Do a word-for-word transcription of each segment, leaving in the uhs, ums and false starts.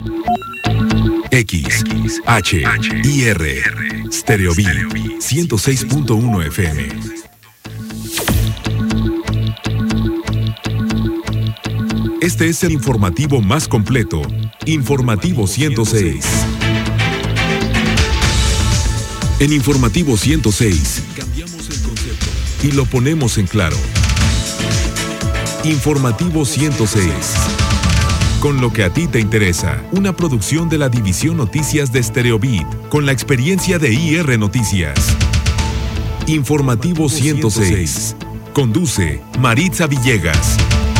X, H, I R, Stereo Beat, ciento seis punto uno F M. Este es el informativo más completo, Informativo ciento seis. En Informativo ciento seis, cambiamos el concepto y lo ponemos en claro. Informativo ciento seis. Con lo que a ti te interesa, una producción de la División Noticias de Stereo Beat, con la experiencia de I R Noticias. Informativo ciento seis. Conduce Maritza Villegas.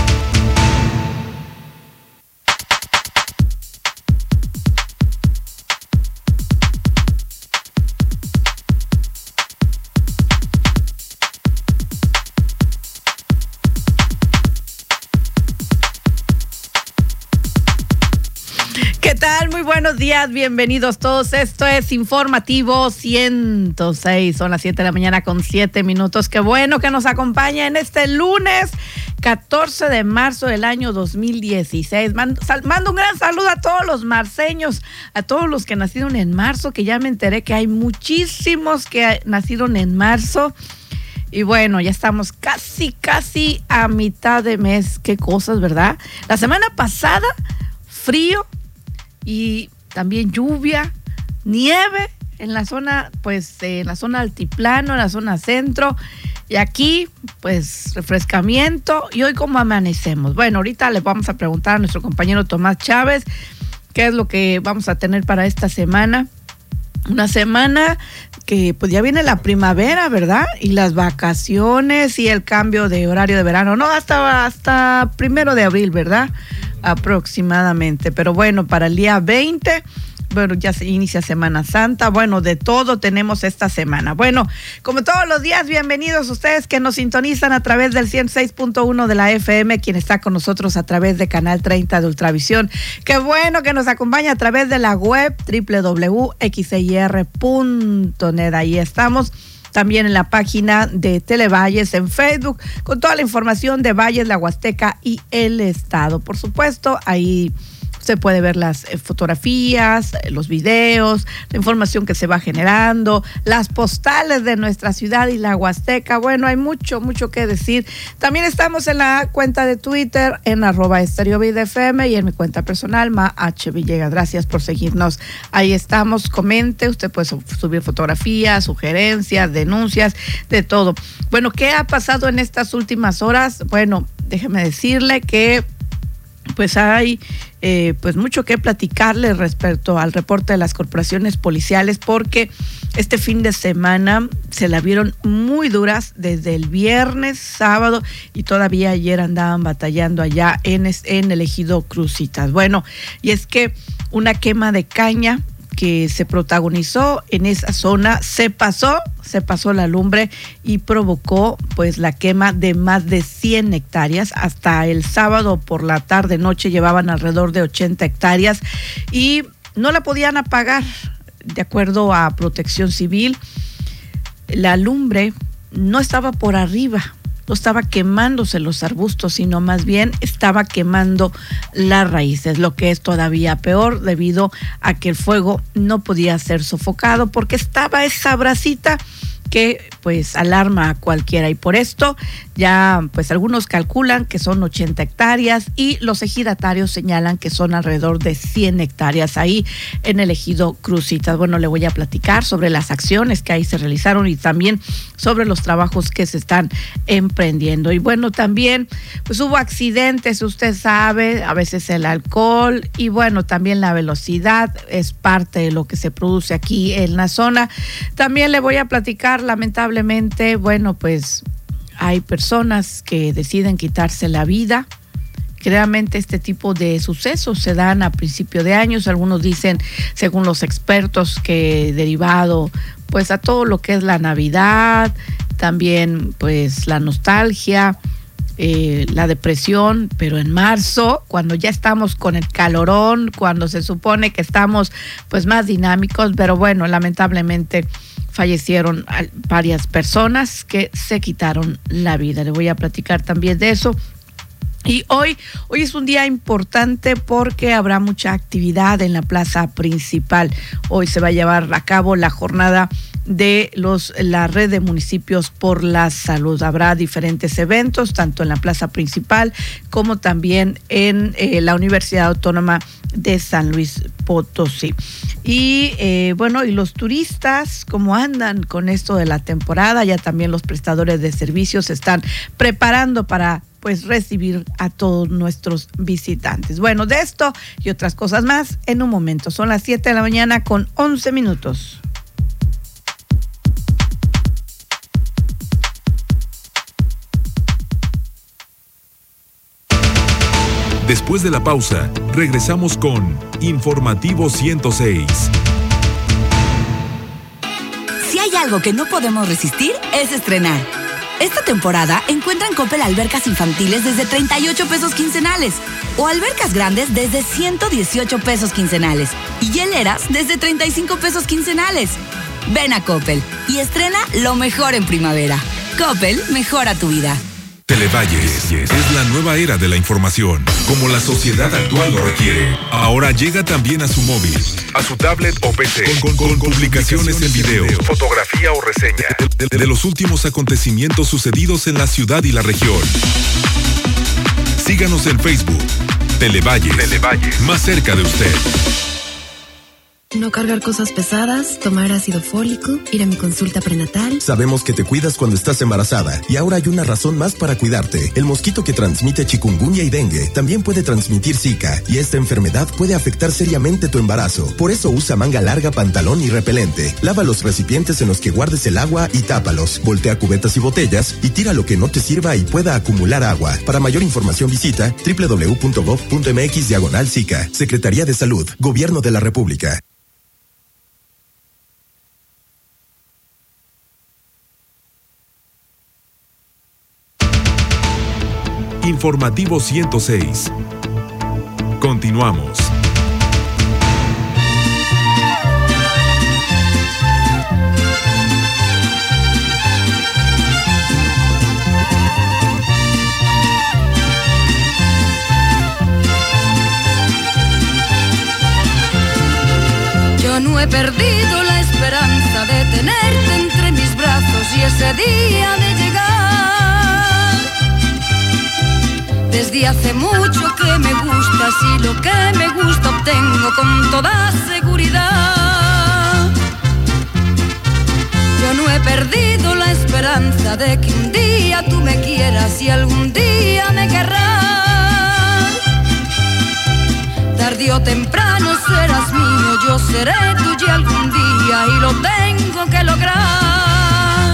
¿Qué tal? Muy buenos días, bienvenidos todos. Esto es Informativo ciento seis. Son las siete de la mañana con siete minutos. Qué bueno que nos acompaña en este lunes catorce de marzo del año dos mil dieciséis. Mando, sal, mando un gran saludo a todos los marceños, a todos los que nacieron en marzo, que ya me enteré que hay muchísimos que nacieron en marzo. Y bueno, ya estamos casi, casi a mitad de mes. Qué cosas, ¿verdad? La semana pasada, frío. Y también lluvia, nieve en la zona, pues en la zona altiplano, en la zona centro, y aquí pues refrescamiento. Y hoy cómo amanecemos. Bueno, ahorita le vamos a preguntar a nuestro compañero Tomás Chávez qué es lo que vamos a tener para esta semana. Una semana que pues ya viene la primavera, ¿verdad? Y las vacaciones y el cambio de horario de verano, no, hasta, hasta primero de abril, ¿verdad? Aproximadamente, pero bueno, para el día veinte, bueno, ya se inicia Semana Santa. Bueno, de todo tenemos esta semana. Bueno, como todos los días, bienvenidos ustedes que nos sintonizan a través del ciento seis punto uno de la F M, quien está con nosotros a través de Canal treinta de Ultravisión. Qué bueno que nos acompaña a través de la web doble u doble u doble u punto x i r punto net. Ahí estamos. También en la página de Televalles en Facebook, con toda la información de Valles, la Huasteca y el Estado. Por supuesto, ahí se puede ver las fotografías, los videos, la información que se va generando, las postales de nuestra ciudad y la Huasteca. Bueno, hay mucho, mucho que decir. También estamos en la cuenta de Twitter, en arroba estereovidfm, y en mi cuenta personal, Ma H. Villegas. Gracias por seguirnos. Ahí estamos. Comente, usted puede subir fotografías, sugerencias, denuncias, de todo. Bueno, ¿qué ha pasado en estas últimas horas? Bueno, déjeme decirle que pues hay eh, pues mucho que platicarle respecto al reporte de las corporaciones policiales, porque este fin de semana se la vieron muy duras desde el viernes, sábado, y todavía ayer andaban batallando allá en, en el ejido Cruzitas. Bueno, y es que una quema de caña que se protagonizó en esa zona, se pasó, se pasó la lumbre y provocó pues la quema de más de cien hectáreas. Hasta el sábado por la tarde noche llevaban alrededor de ochenta hectáreas y no la podían apagar. De acuerdo a Protección Civil, la lumbre no estaba por arriba, no estaba quemándose los arbustos, sino más bien estaba quemando las raíces, lo que es todavía peor debido a que el fuego no podía ser sofocado porque estaba esa brasita que pues alarma a cualquiera, y por esto ya pues algunos calculan que son ochenta hectáreas y los ejidatarios señalan que son alrededor de cien hectáreas ahí en el ejido Cruzitas. Bueno, le voy a platicar sobre las acciones que ahí se realizaron y también sobre los trabajos que se están emprendiendo. Y bueno, también pues hubo accidentes, usted sabe, a veces el alcohol y bueno, también la velocidad es parte de lo que se produce aquí en la zona. También le voy a platicar, lamentablemente, bueno, pues hay personas que deciden quitarse la vida. Generalmente este tipo de sucesos se dan a principio de años. Algunos dicen, según los expertos, que derivado pues a todo lo que es la Navidad, también pues la nostalgia, eh, la depresión, pero en marzo, cuando ya estamos con el calorón, cuando se supone que estamos pues más dinámicos, pero bueno, lamentablemente fallecieron varias personas que se quitaron la vida. Le voy a platicar también de eso. Y hoy, hoy es un día importante porque habrá mucha actividad en la plaza principal. Hoy se va a llevar a cabo la jornada de los la red de municipios por la salud. Habrá diferentes eventos, tanto en la plaza principal como también en eh, la Universidad Autónoma de San Luis Potosí. Y eh, bueno, y los turistas, ¿cómo andan con esto de la temporada? Ya también los prestadores de servicios se están preparando para pues recibir a todos nuestros visitantes. Bueno, de esto y otras cosas más en un momento. Son las siete de la mañana con once minutos. Después de la pausa, regresamos con Informativo ciento seis. Si hay algo que no podemos resistir, es estrenar. Esta temporada encuentra en Coppel albercas infantiles desde treinta y ocho pesos quincenales o albercas grandes desde ciento dieciocho pesos quincenales y hieleras desde treinta y cinco pesos quincenales. Ven a Coppel y estrena lo mejor en primavera. Coppel mejora tu vida. Televalles es la nueva era de la información, como la sociedad actual lo requiere. Ahora llega también a su móvil, a su tablet o P C, con, con, con publicaciones en video, fotografía o reseña de, de, de los últimos acontecimientos sucedidos en la ciudad y la región. Síganos en Facebook, Televalles, Televalles, más cerca de usted. No cargar cosas pesadas, tomar ácido fólico, ir a mi consulta prenatal. Sabemos que te cuidas cuando estás embarazada y ahora hay una razón más para cuidarte. El mosquito que transmite chikungunya y dengue también puede transmitir Zika y esta enfermedad puede afectar seriamente tu embarazo. Por eso usa manga larga, pantalón y repelente. Lava los recipientes en los que guardes el agua y tápalos. Voltea cubetas y botellas y tira lo que no te sirva y pueda acumular agua. Para mayor información visita doble u doble u doble u punto gov punto m x diagonal Zika. Secretaría de Salud, Gobierno de la República. Informativo ciento seis. Continuamos. Yo no he perdido la esperanza de tenerte entre mis brazos y ese día de llegar. Desde hace mucho que me gustas y lo que me gusta obtengo con toda seguridad. Yo no he perdido la esperanza de que un día tú me quieras y algún día me querrás. Tarde o temprano serás mío, yo seré tuya algún día y lo tengo que lograr.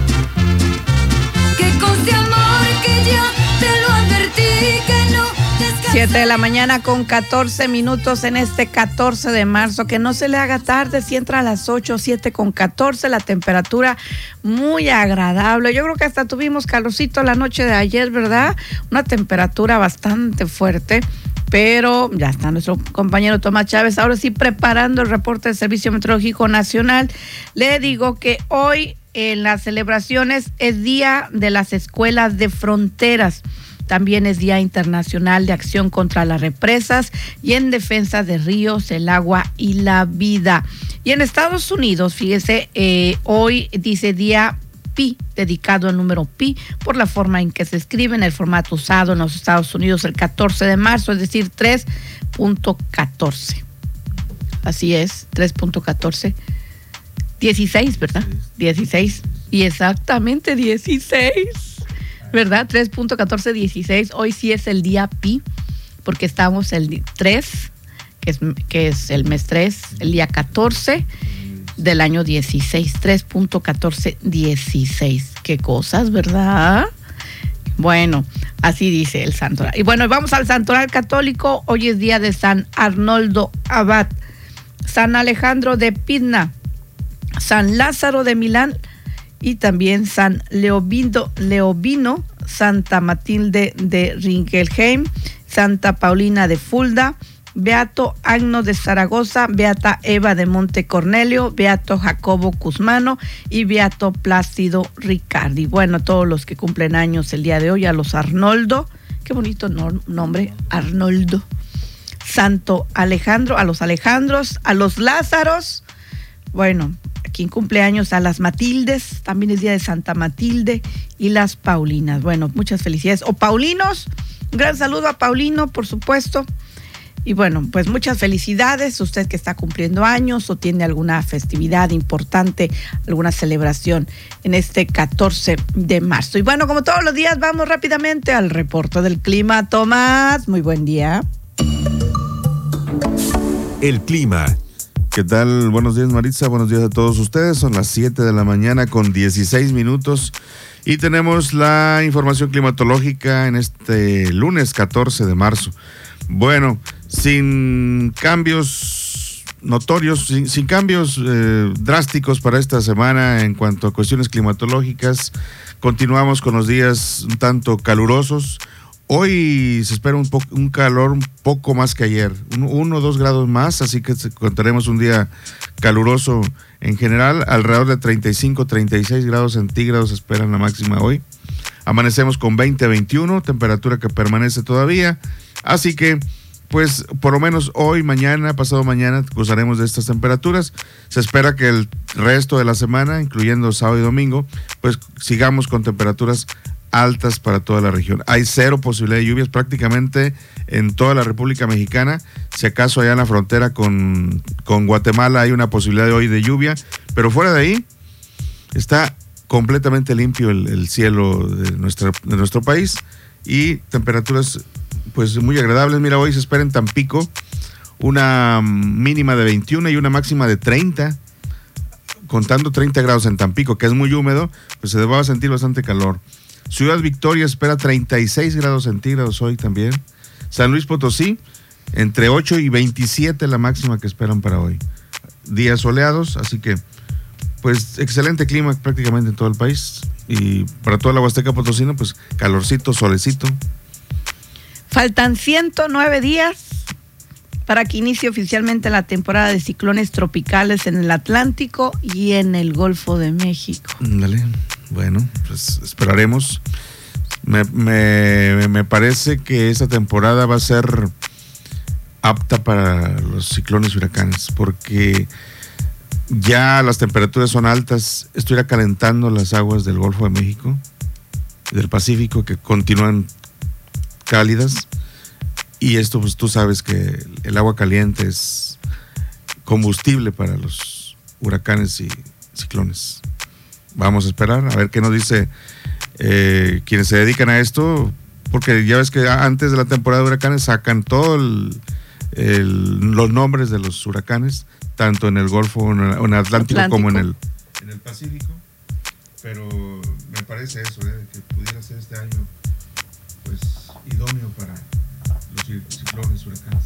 Que conste amor que ya te lo advertí, que no descansaré. siete de la mañana con catorce minutos en este catorce de marzo. Que no se le haga tarde, si entra a las ocho, siete con catorce, la temperatura muy agradable. Yo creo que hasta tuvimos calorcito la noche de ayer, ¿verdad? Una temperatura bastante fuerte. Pero ya está nuestro compañero Tomás Chávez, ahora sí preparando el reporte del Servicio Meteorológico Nacional. Le digo que hoy en las celebraciones es Día de las Escuelas de Fronteras. También es Día Internacional de Acción contra las Represas y en defensa de ríos, el agua y la vida. Y en Estados Unidos, fíjese, eh, hoy dice Día Pi, dedicado al número pi, por la forma en que se escribe en el formato usado en los Estados Unidos el catorce de marzo, es decir, tres punto catorce. Así es, tres punto catorce. dieciséis, ¿verdad? dieciséis. Y exactamente dieciséis, ¿verdad? tres punto catorce dieciséis. Hoy sí es el día pi, porque estamos el tres, que es, que es el mes tres, el día catorce del año dieciséis, tres punto catorce dieciséis. Qué cosas, ¿verdad? Bueno, así dice el santoral. Y bueno, vamos al santoral católico. Hoy es día de San Arnoldo Abad, San Alejandro de Pidna, San Lázaro de Milán y también San Leobindo, Leobino, Santa Matilde de Ringelheim, Santa Paulina de Fulda, Beato Agno de Zaragoza, Beata Eva de Monte Cornelio, Beato Jacobo Cusmano y Beato Plácido Ricardi. Bueno, todos los que cumplen años el día de hoy, a los Arnoldo, qué bonito no, nombre, Arnoldo. Santo Alejandro, a los Alejandros, a los Lázaros, bueno, quien cumpleaños, a las Matildes, también es día de Santa Matilde, y las Paulinas. Bueno, muchas felicidades. O Paulinos, un gran saludo a Paulino, por supuesto. Y bueno, pues muchas felicidades, usted que está cumpliendo años o tiene alguna festividad importante, alguna celebración en este catorce de marzo. Y bueno, como todos los días, vamos rápidamente al reporte del clima. Tomás, muy buen día. El clima. ¿Qué tal? Buenos días, Maritza. Buenos días a todos ustedes. Son las siete de la mañana con dieciséis minutos y tenemos la información climatológica en este lunes catorce de marzo. Bueno, sin cambios notorios, sin, sin cambios eh, drásticos para esta semana en cuanto a cuestiones climatológicas, continuamos con los días un tanto calurosos. Hoy se espera un, po- un calor un poco más que ayer, un, uno o dos grados más, así que contaremos un día caluroso en general, alrededor de treinta y cinco, treinta y seis grados centígrados esperan la máxima hoy. Amanecemos con veinte, veintiuno, temperatura que permanece todavía, así que pues por lo menos hoy, mañana, pasado mañana gozaremos de estas temperaturas. Se espera que el resto de la semana, incluyendo sábado y domingo, pues sigamos con temperaturas altas para toda la región. Hay cero posibilidad de lluvias prácticamente en toda la República Mexicana. Si acaso allá en la frontera con, con Guatemala hay una posibilidad de hoy de lluvia, pero fuera de ahí está completamente limpio el, el cielo de, nuestra, de nuestro país y temperaturas pues muy agradables. Mira, hoy se espera en Tampico una mínima de veintiuno y una máxima de treinta, contando treinta grados en Tampico, que es muy húmedo, pues se va a sentir bastante calor. Ciudad Victoria espera treinta y seis grados centígrados hoy también. San Luis Potosí, entre ocho y veintisiete la máxima que esperan para hoy. Días soleados, así que, pues, excelente clima prácticamente en todo el país. Y para toda la Huasteca Potosina, pues, calorcito, solecito. Faltan ciento nueve días para que inicie oficialmente la temporada de ciclones tropicales en el Atlántico y en el Golfo de México. Dale. Bueno, pues esperaremos. Me, me, me parece que esta temporada va a ser apta para los ciclones y huracanes, porque ya las temperaturas son altas. Estuviera calentando las aguas del Golfo de México, del Pacífico, que continúan cálidas. Y esto, pues tú sabes que el agua caliente es combustible para los huracanes y ciclones. Vamos a esperar a ver qué nos dice eh, quienes se dedican a esto, porque ya ves que antes de la temporada de huracanes sacan todos los nombres de los huracanes, tanto en el Golfo, en el, en el Atlántico, Atlántico, como en el, en el Pacífico. Pero me parece eso, ¿eh? que pudiera ser este año pues idóneo para los ciclones, huracanes.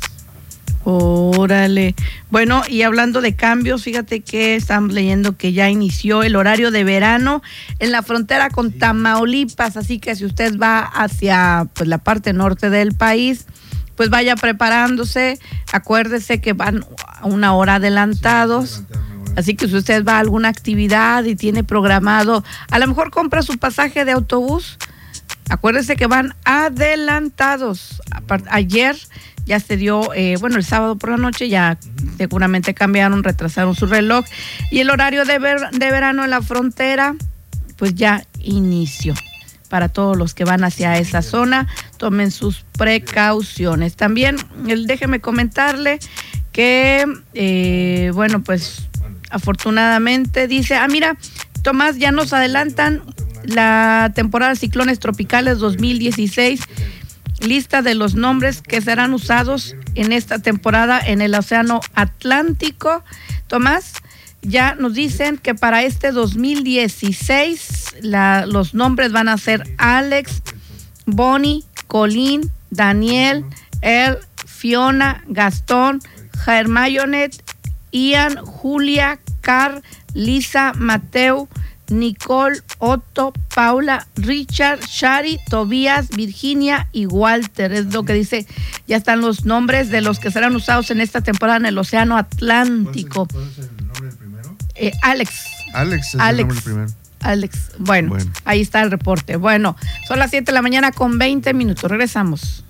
Órale. Bueno, y hablando de cambios, fíjate que estamos leyendo que ya inició el horario de verano en la frontera con Tamaulipas, así que si usted va hacia pues la parte norte del país, pues vaya preparándose. Acuérdese que van a una hora adelantados. Así que si usted va a alguna actividad y tiene programado, a lo mejor compra su pasaje de autobús, acuérdese que van adelantados. Ayer ya se dio, eh, bueno, el sábado por la noche ya seguramente cambiaron, retrasaron su reloj y el horario de, ver, de verano en la frontera pues ya inició. Para todos los que van hacia esa zona, tomen sus precauciones. También, el, déjeme comentarle que, eh, bueno, pues afortunadamente dice, ah, mira, Tomás, ya nos adelantan la temporada de ciclones tropicales dos mil dieciséis, lista de los nombres que serán usados en esta temporada en el Océano Atlántico. Tomás, ya nos dicen que para este dos mil dieciséis la, los nombres van a ser Alex, Bonnie, Colin, Daniel, El, Fiona, Gastón, Hermione, Ian, Julia, Carl, Lisa, Mateo, Nicole, Otto, Paula, Richard, Shari, Tobías, Virginia y Walter. Es lo que dice, ya están los nombres de los que serán usados en esta temporada en el Océano Atlántico. ¿Cuál es el nombre del primero? Eh, Alex. Alex es Alex. el nombre del primero. Alex. Bueno, bueno, ahí está el reporte. Bueno, son las siete de la mañana con veinte minutos. Regresamos.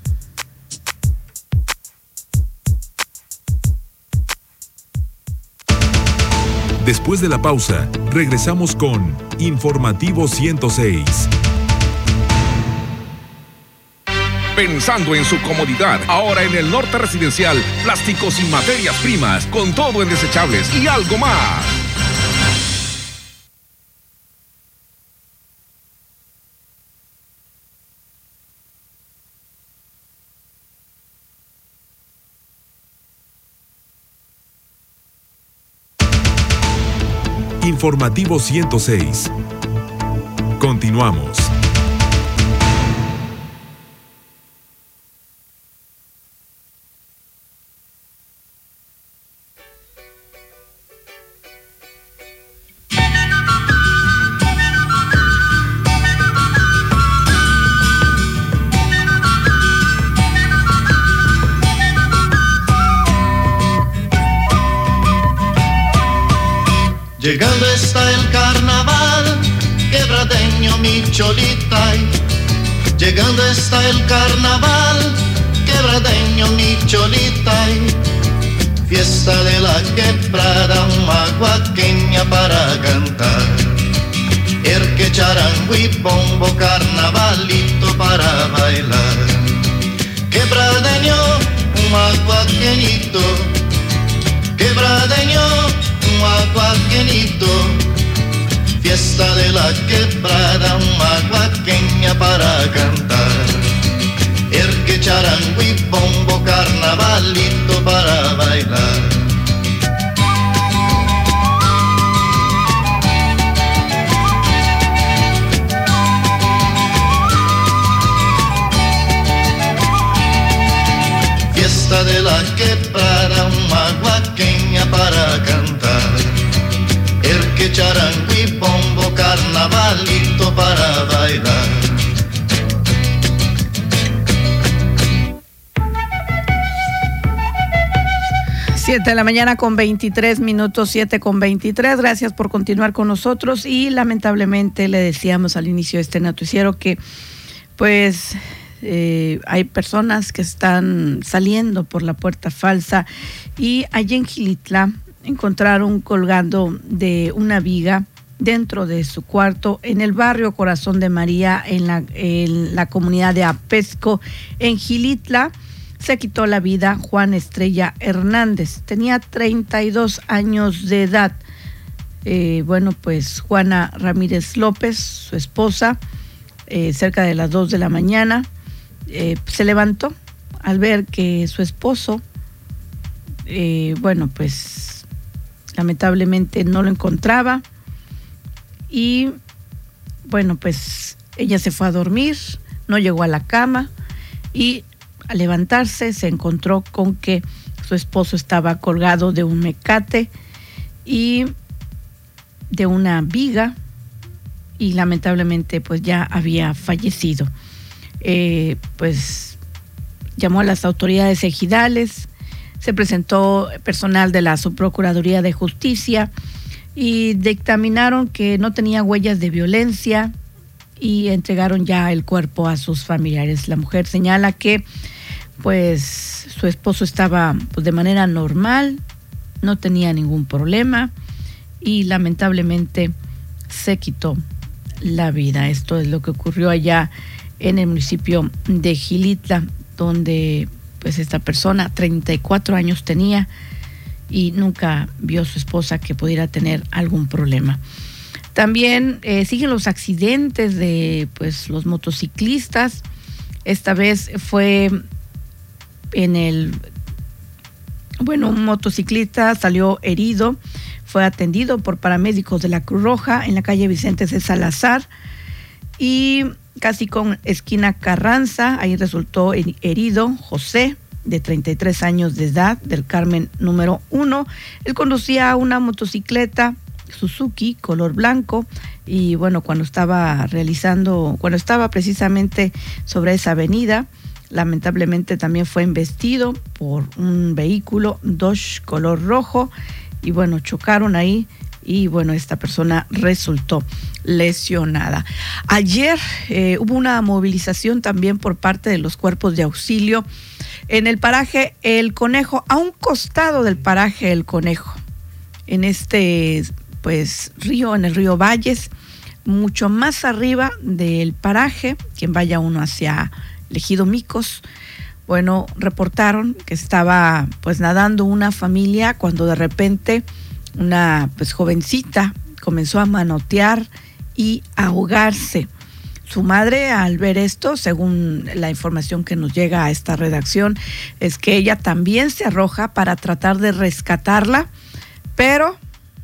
Después de la pausa, regresamos con Informativo ciento seis. Pensando en su comodidad, ahora en el Norte Residencial, plásticos y materias primas, con todo en desechables y algo más. Informativo ciento seis. Continuamos. Llegando está el carnaval, quebradeño mi cholita. Llegando está el carnaval, quebradeño mi cholita. Fiesta de la quebrada, maguaqueña para cantar. Erque, charango y bombo, carnavalito para bailar. Quebradeño, maguaqueñito, quebradeño, maguaqueñito, fiesta de la quebrada, maguaqueña para cantar. Erque, charango y bombo, carnavalito para bailar. Fiesta de la quebrada, maguaqueña para cantar. Erque, charango y bombo, carnavalito para bailar. Siete de la mañana con veintitrés minutos, siete con veintitrés. Gracias por continuar con nosotros y lamentablemente le decíamos al inicio de este noticiero que pues eh, hay personas que están saliendo por la puerta falsa y allí en Xilitla encontraron colgando de una viga dentro de su cuarto en el barrio Corazón de María, en la, en la comunidad de Apesco, en Xilitla. Se quitó la vida Juan Estrella Hernández. Tenía treinta y dos años de edad. Eh, bueno, pues Juana Ramírez López, su esposa, eh, cerca de las dos de la mañana, eh, se levantó al ver que su esposo, eh, bueno, pues lamentablemente no lo encontraba. Y bueno, pues ella se fue a dormir, no llegó a la cama y al levantarse se encontró con que su esposo estaba colgado de un mecate y de una viga y lamentablemente pues ya había fallecido. Eh, pues llamó a las autoridades ejidales, se presentó personal de la Subprocuraduría de Justicia y dictaminaron que no tenía huellas de violencia y entregaron ya el cuerpo a sus familiares. La mujer señala que pues su esposo estaba pues, de manera normal, no tenía ningún problema y lamentablemente se quitó la vida. Esto es lo que ocurrió allá en el municipio de Xilitla, donde pues esta persona treinta y cuatro años tenía y nunca vio a su esposa que pudiera tener algún problema. También eh, siguen los accidentes de pues los motociclistas. Esta vez fue en el, bueno, un motociclista salió herido, fue atendido por paramédicos de la Cruz Roja en la calle Vicente C. Salazar y casi con esquina Carranza, ahí resultó herido José, de treinta y tres años de edad, del Carmen número uno. Él conducía una motocicleta Suzuki color blanco y bueno, cuando estaba realizando, cuando estaba precisamente sobre esa avenida, lamentablemente también fue embestido por un vehículo Dodge color rojo y bueno, chocaron ahí y bueno, esta persona resultó lesionada. Ayer eh, hubo una movilización también por parte de los cuerpos de auxilio en el paraje El Conejo, a un costado del paraje El Conejo, en este pues río, en el río Valles, mucho más arriba del paraje, quien vaya uno hacia el Ejido Micos. Bueno, reportaron que estaba pues nadando una familia cuando de repente una pues jovencita comenzó a manotear y ahogarse. Su madre, al ver esto, según la información que nos llega a esta redacción, es que ella también se arroja para tratar de rescatarla, pero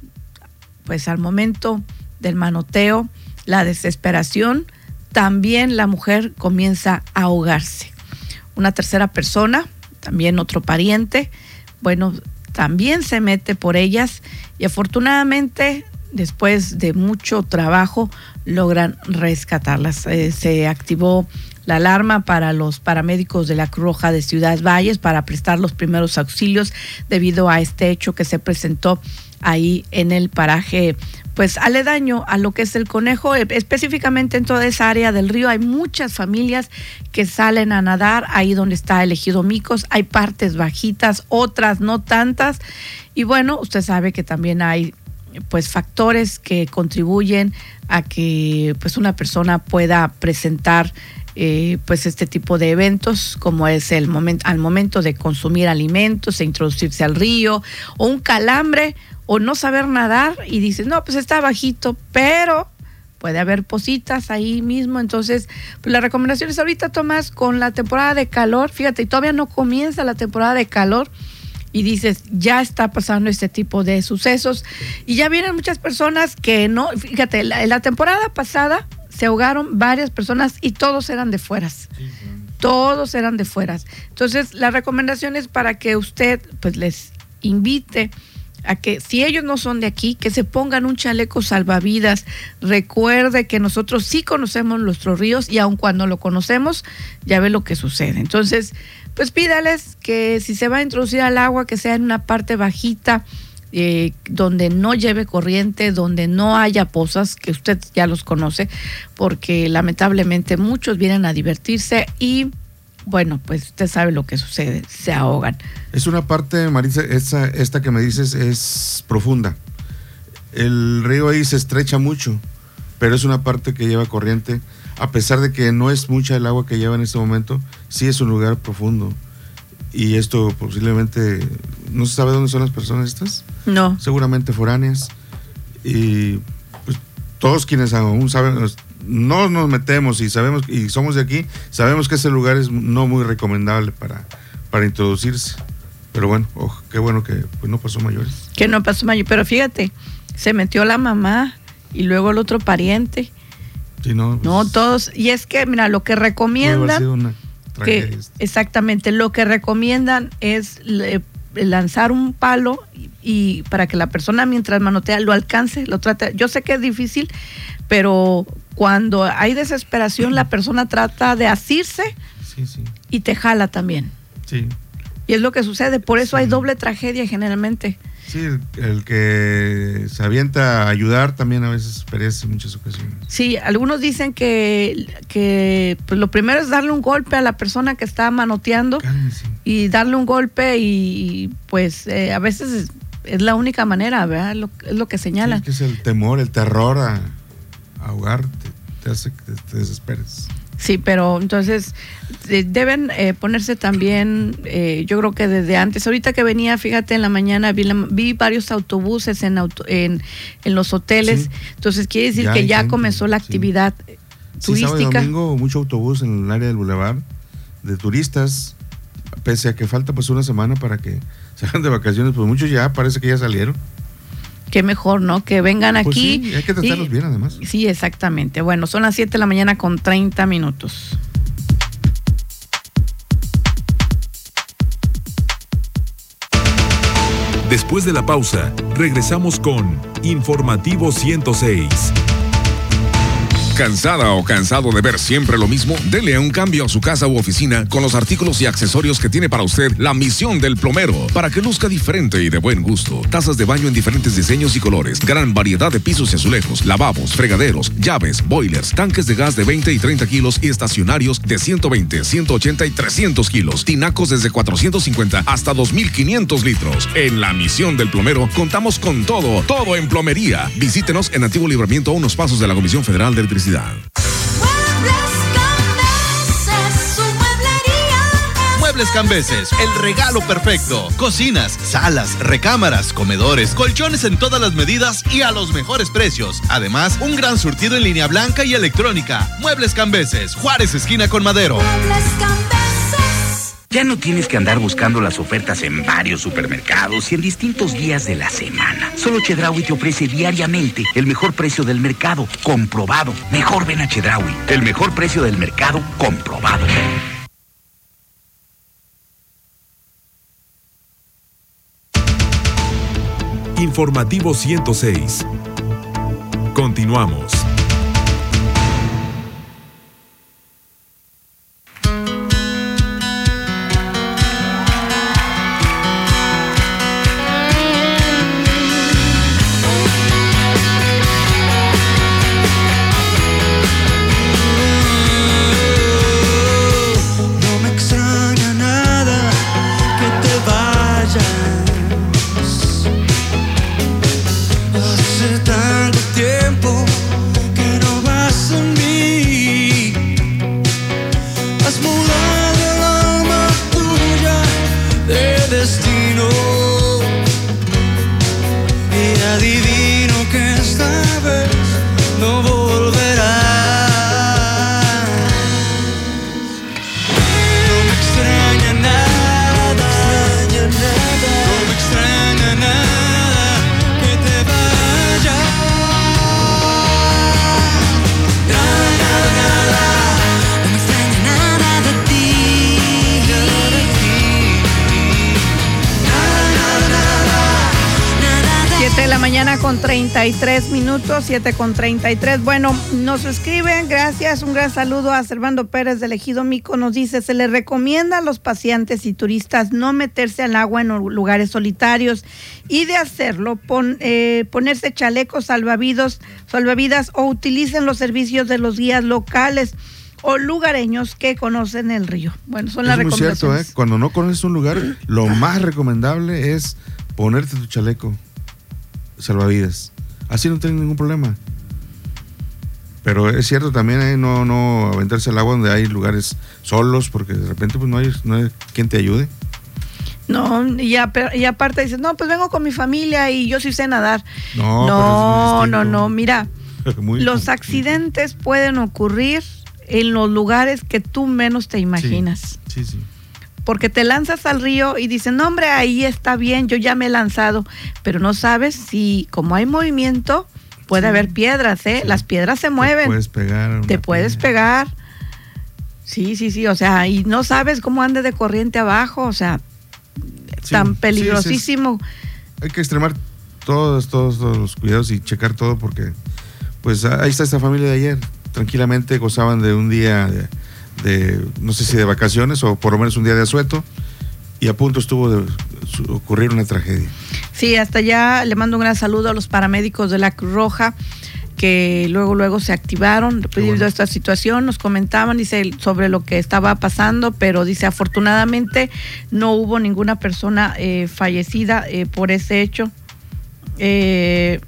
pues al momento del manoteo, la desesperación, también la mujer comienza a ahogarse. Una tercera persona, también otro pariente, bueno, también se mete por ellas y afortunadamente, después de mucho trabajo, logran rescatarlas. Eh, se activó la alarma para los paramédicos de la Cruz Roja de Ciudad Valles para prestar los primeros auxilios debido a este hecho que se presentó ahí en el paraje, pues aledaño a lo que es El Conejo, específicamente en toda esa área del río. Hay muchas familias que salen a nadar ahí donde está el Ejido Micos, hay partes bajitas, otras no tantas, y bueno, usted sabe que también hay pues factores que contribuyen a que pues una persona pueda presentar eh, pues este tipo de eventos, como es el momento al momento de consumir alimentos e introducirse al río, o un calambre, o no saber nadar y dices, no, pues está bajito, pero puede haber positas ahí mismo. Entonces, pues la recomendación es ahorita, Tomás, con la temporada de calor, fíjate, todavía no comienza la temporada de calor, y dices, ya está pasando este tipo de sucesos, y ya vienen muchas personas que no, fíjate, la, la temporada pasada se ahogaron varias personas y todos eran de fueras, sí, sí. todos eran de fueras. Entonces, la recomendación es para que usted, pues les invite a que, si ellos no son de aquí, que se pongan un chaleco salvavidas. Recuerde que nosotros sí conocemos nuestros ríos, y aun cuando lo conocemos, ya ve lo que sucede. Entonces, pues pídales que si se va a introducir al agua, que sea en una parte bajita, eh, donde no lleve corriente, donde no haya pozas, que usted ya los conoce, porque lamentablemente muchos vienen a divertirse y bueno, pues usted sabe lo que sucede, se ahogan. Es una parte, Marisa, esta, esta que me dices es profunda. El río ahí se estrecha mucho, pero es una parte que lleva corriente. A pesar de que no es mucha el agua que lleva en este momento, sí es un lugar profundo. Y esto posiblemente, ¿no se sabe dónde son las personas estas? No. Seguramente foráneas. Y pues, todos quienes aún saben, no nos metemos y sabemos y somos de aquí, sabemos que ese lugar es no muy recomendable para, para introducirse. Pero bueno, oh, qué bueno que pues, no pasó mayores. Que no pasó mayores, pero fíjate, se metió la mamá y luego el otro pariente. Sí, no, pues, no, todos, y es que, mira, lo que recomiendan, que, exactamente, lo que recomiendan es le, lanzar un palo y, y para que la persona mientras manotea lo alcance, lo trate. Yo sé que es difícil, pero cuando hay desesperación, la persona trata de asirse, sí, sí. y te jala también. Sí. Y es lo que sucede, por eso sí. hay doble tragedia generalmente. Sí, el, el que se avienta a ayudar también a veces perece en muchas ocasiones. Sí, algunos dicen que, que pues lo primero es darle un golpe a la persona que está manoteando. Cálmese. Y darle un golpe y pues eh, a veces es, es la única manera, ¿verdad? Lo, es lo que señalan. Sí, es que es el temor, el terror a, a ahogarte, te hace que te desesperes. Sí, pero entonces eh, deben eh, ponerse también, eh, yo creo que desde antes, ahorita que venía, fíjate, en la mañana vi, la, vi varios autobuses en, auto, en en los hoteles, sí. Entonces quiere decir ya que ya gente, comenzó la actividad sí. turística. Sí, sábado y domingo mucho autobús en el área del Boulevard de turistas, pese a que falta pues una semana para que salgan de vacaciones, pues muchos ya parece que ya salieron. Qué mejor, ¿no? Que vengan pues aquí. Sí, hay que tratarlos y, bien además. Sí, exactamente. Bueno, son las siete de la mañana con treinta minutos. Después de la pausa, regresamos con Informativo ciento seis. ¿Cansada o cansado de ver siempre lo mismo? Dele un cambio a su casa u oficina con los artículos y accesorios que tiene para usted la Misión del Plomero, para que luzca diferente y de buen gusto. Tazas de baño en diferentes diseños y colores, gran variedad de pisos y azulejos, lavabos, fregaderos, llaves, boilers, tanques de gas de veinte y treinta kilos y estacionarios de ciento veinte, ciento ochenta y trescientos kilos, tinacos desde cuatrocientos cincuenta hasta dos mil quinientos litros. En la Misión del Plomero contamos con todo, todo en plomería. Visítenos en Antiguo Libramiento a unos pasos de la Comisión Federal de Electricidad. Muebles Cambeses, el regalo perfecto. Cocinas, salas, recámaras, comedores, colchones en todas las medidas y a los mejores precios. Además, un gran surtido en línea blanca y electrónica. Muebles Cambeses, Juárez esquina con Madero. Muebles Cambeses. Ya no tienes que andar buscando las ofertas en varios supermercados y en distintos días de la semana. Solo Chedraui te ofrece diariamente el mejor precio del mercado, comprobado. Mejor ven a Chedraui, el mejor precio del mercado, comprobado. Informativo ciento seis. Continuamos. Con treinta y tres minutos, siete con treinta y tres. Bueno, nos escriben, gracias, un gran saludo a Servando Pérez del Ejido Mico. Nos dice, se le recomienda a los paseantes y turistas no meterse al agua en lugares solitarios y de hacerlo, pon, eh, ponerse chalecos salvavidas, salvavidas o utilicen los servicios de los guías locales o lugareños que conocen el río. Bueno, son es las muy recomendaciones. cierto, ¿eh? Cuando no conoces un lugar, lo más recomendable es ponerte tu chaleco salvavidas. Así no tienes ningún problema. Pero es cierto también, ¿eh? no, no aventarse al agua donde hay lugares solos, porque de repente pues no hay, no hay quien te ayude. No, y, a, y aparte dices, no, pues vengo con mi familia y yo sí sé nadar. No, no, no, no, mira, los accidentes pueden ocurrir en los lugares que tú menos te imaginas. Sí, sí, sí. Porque te lanzas al río y dicen, no, hombre, ahí está bien, yo ya me he lanzado, pero no sabes si, como hay movimiento, puede sí. haber piedras, ¿eh? Sí. Las piedras se mueven. Te puedes pegar. Te puedes piedra. pegar. Sí, sí, sí, o sea, y no sabes cómo ande de corriente abajo, o sea, sí. tan peligrosísimo. Sí, sí, hay que extremar todos, todos, todos los cuidados y checar todo porque, pues, ahí está esta familia de ayer, tranquilamente gozaban de un día de, de, no sé si de vacaciones o por lo menos un día de asueto, y a punto estuvo de ocurrir una tragedia. Sí, hasta allá le mando un gran saludo a los paramédicos de la Cruz Roja, que luego, luego se activaron debido bueno. a esta situación, nos comentaban, dice, sobre lo que estaba pasando, pero dice, afortunadamente no hubo ninguna persona eh, fallecida eh, por ese hecho. Eh,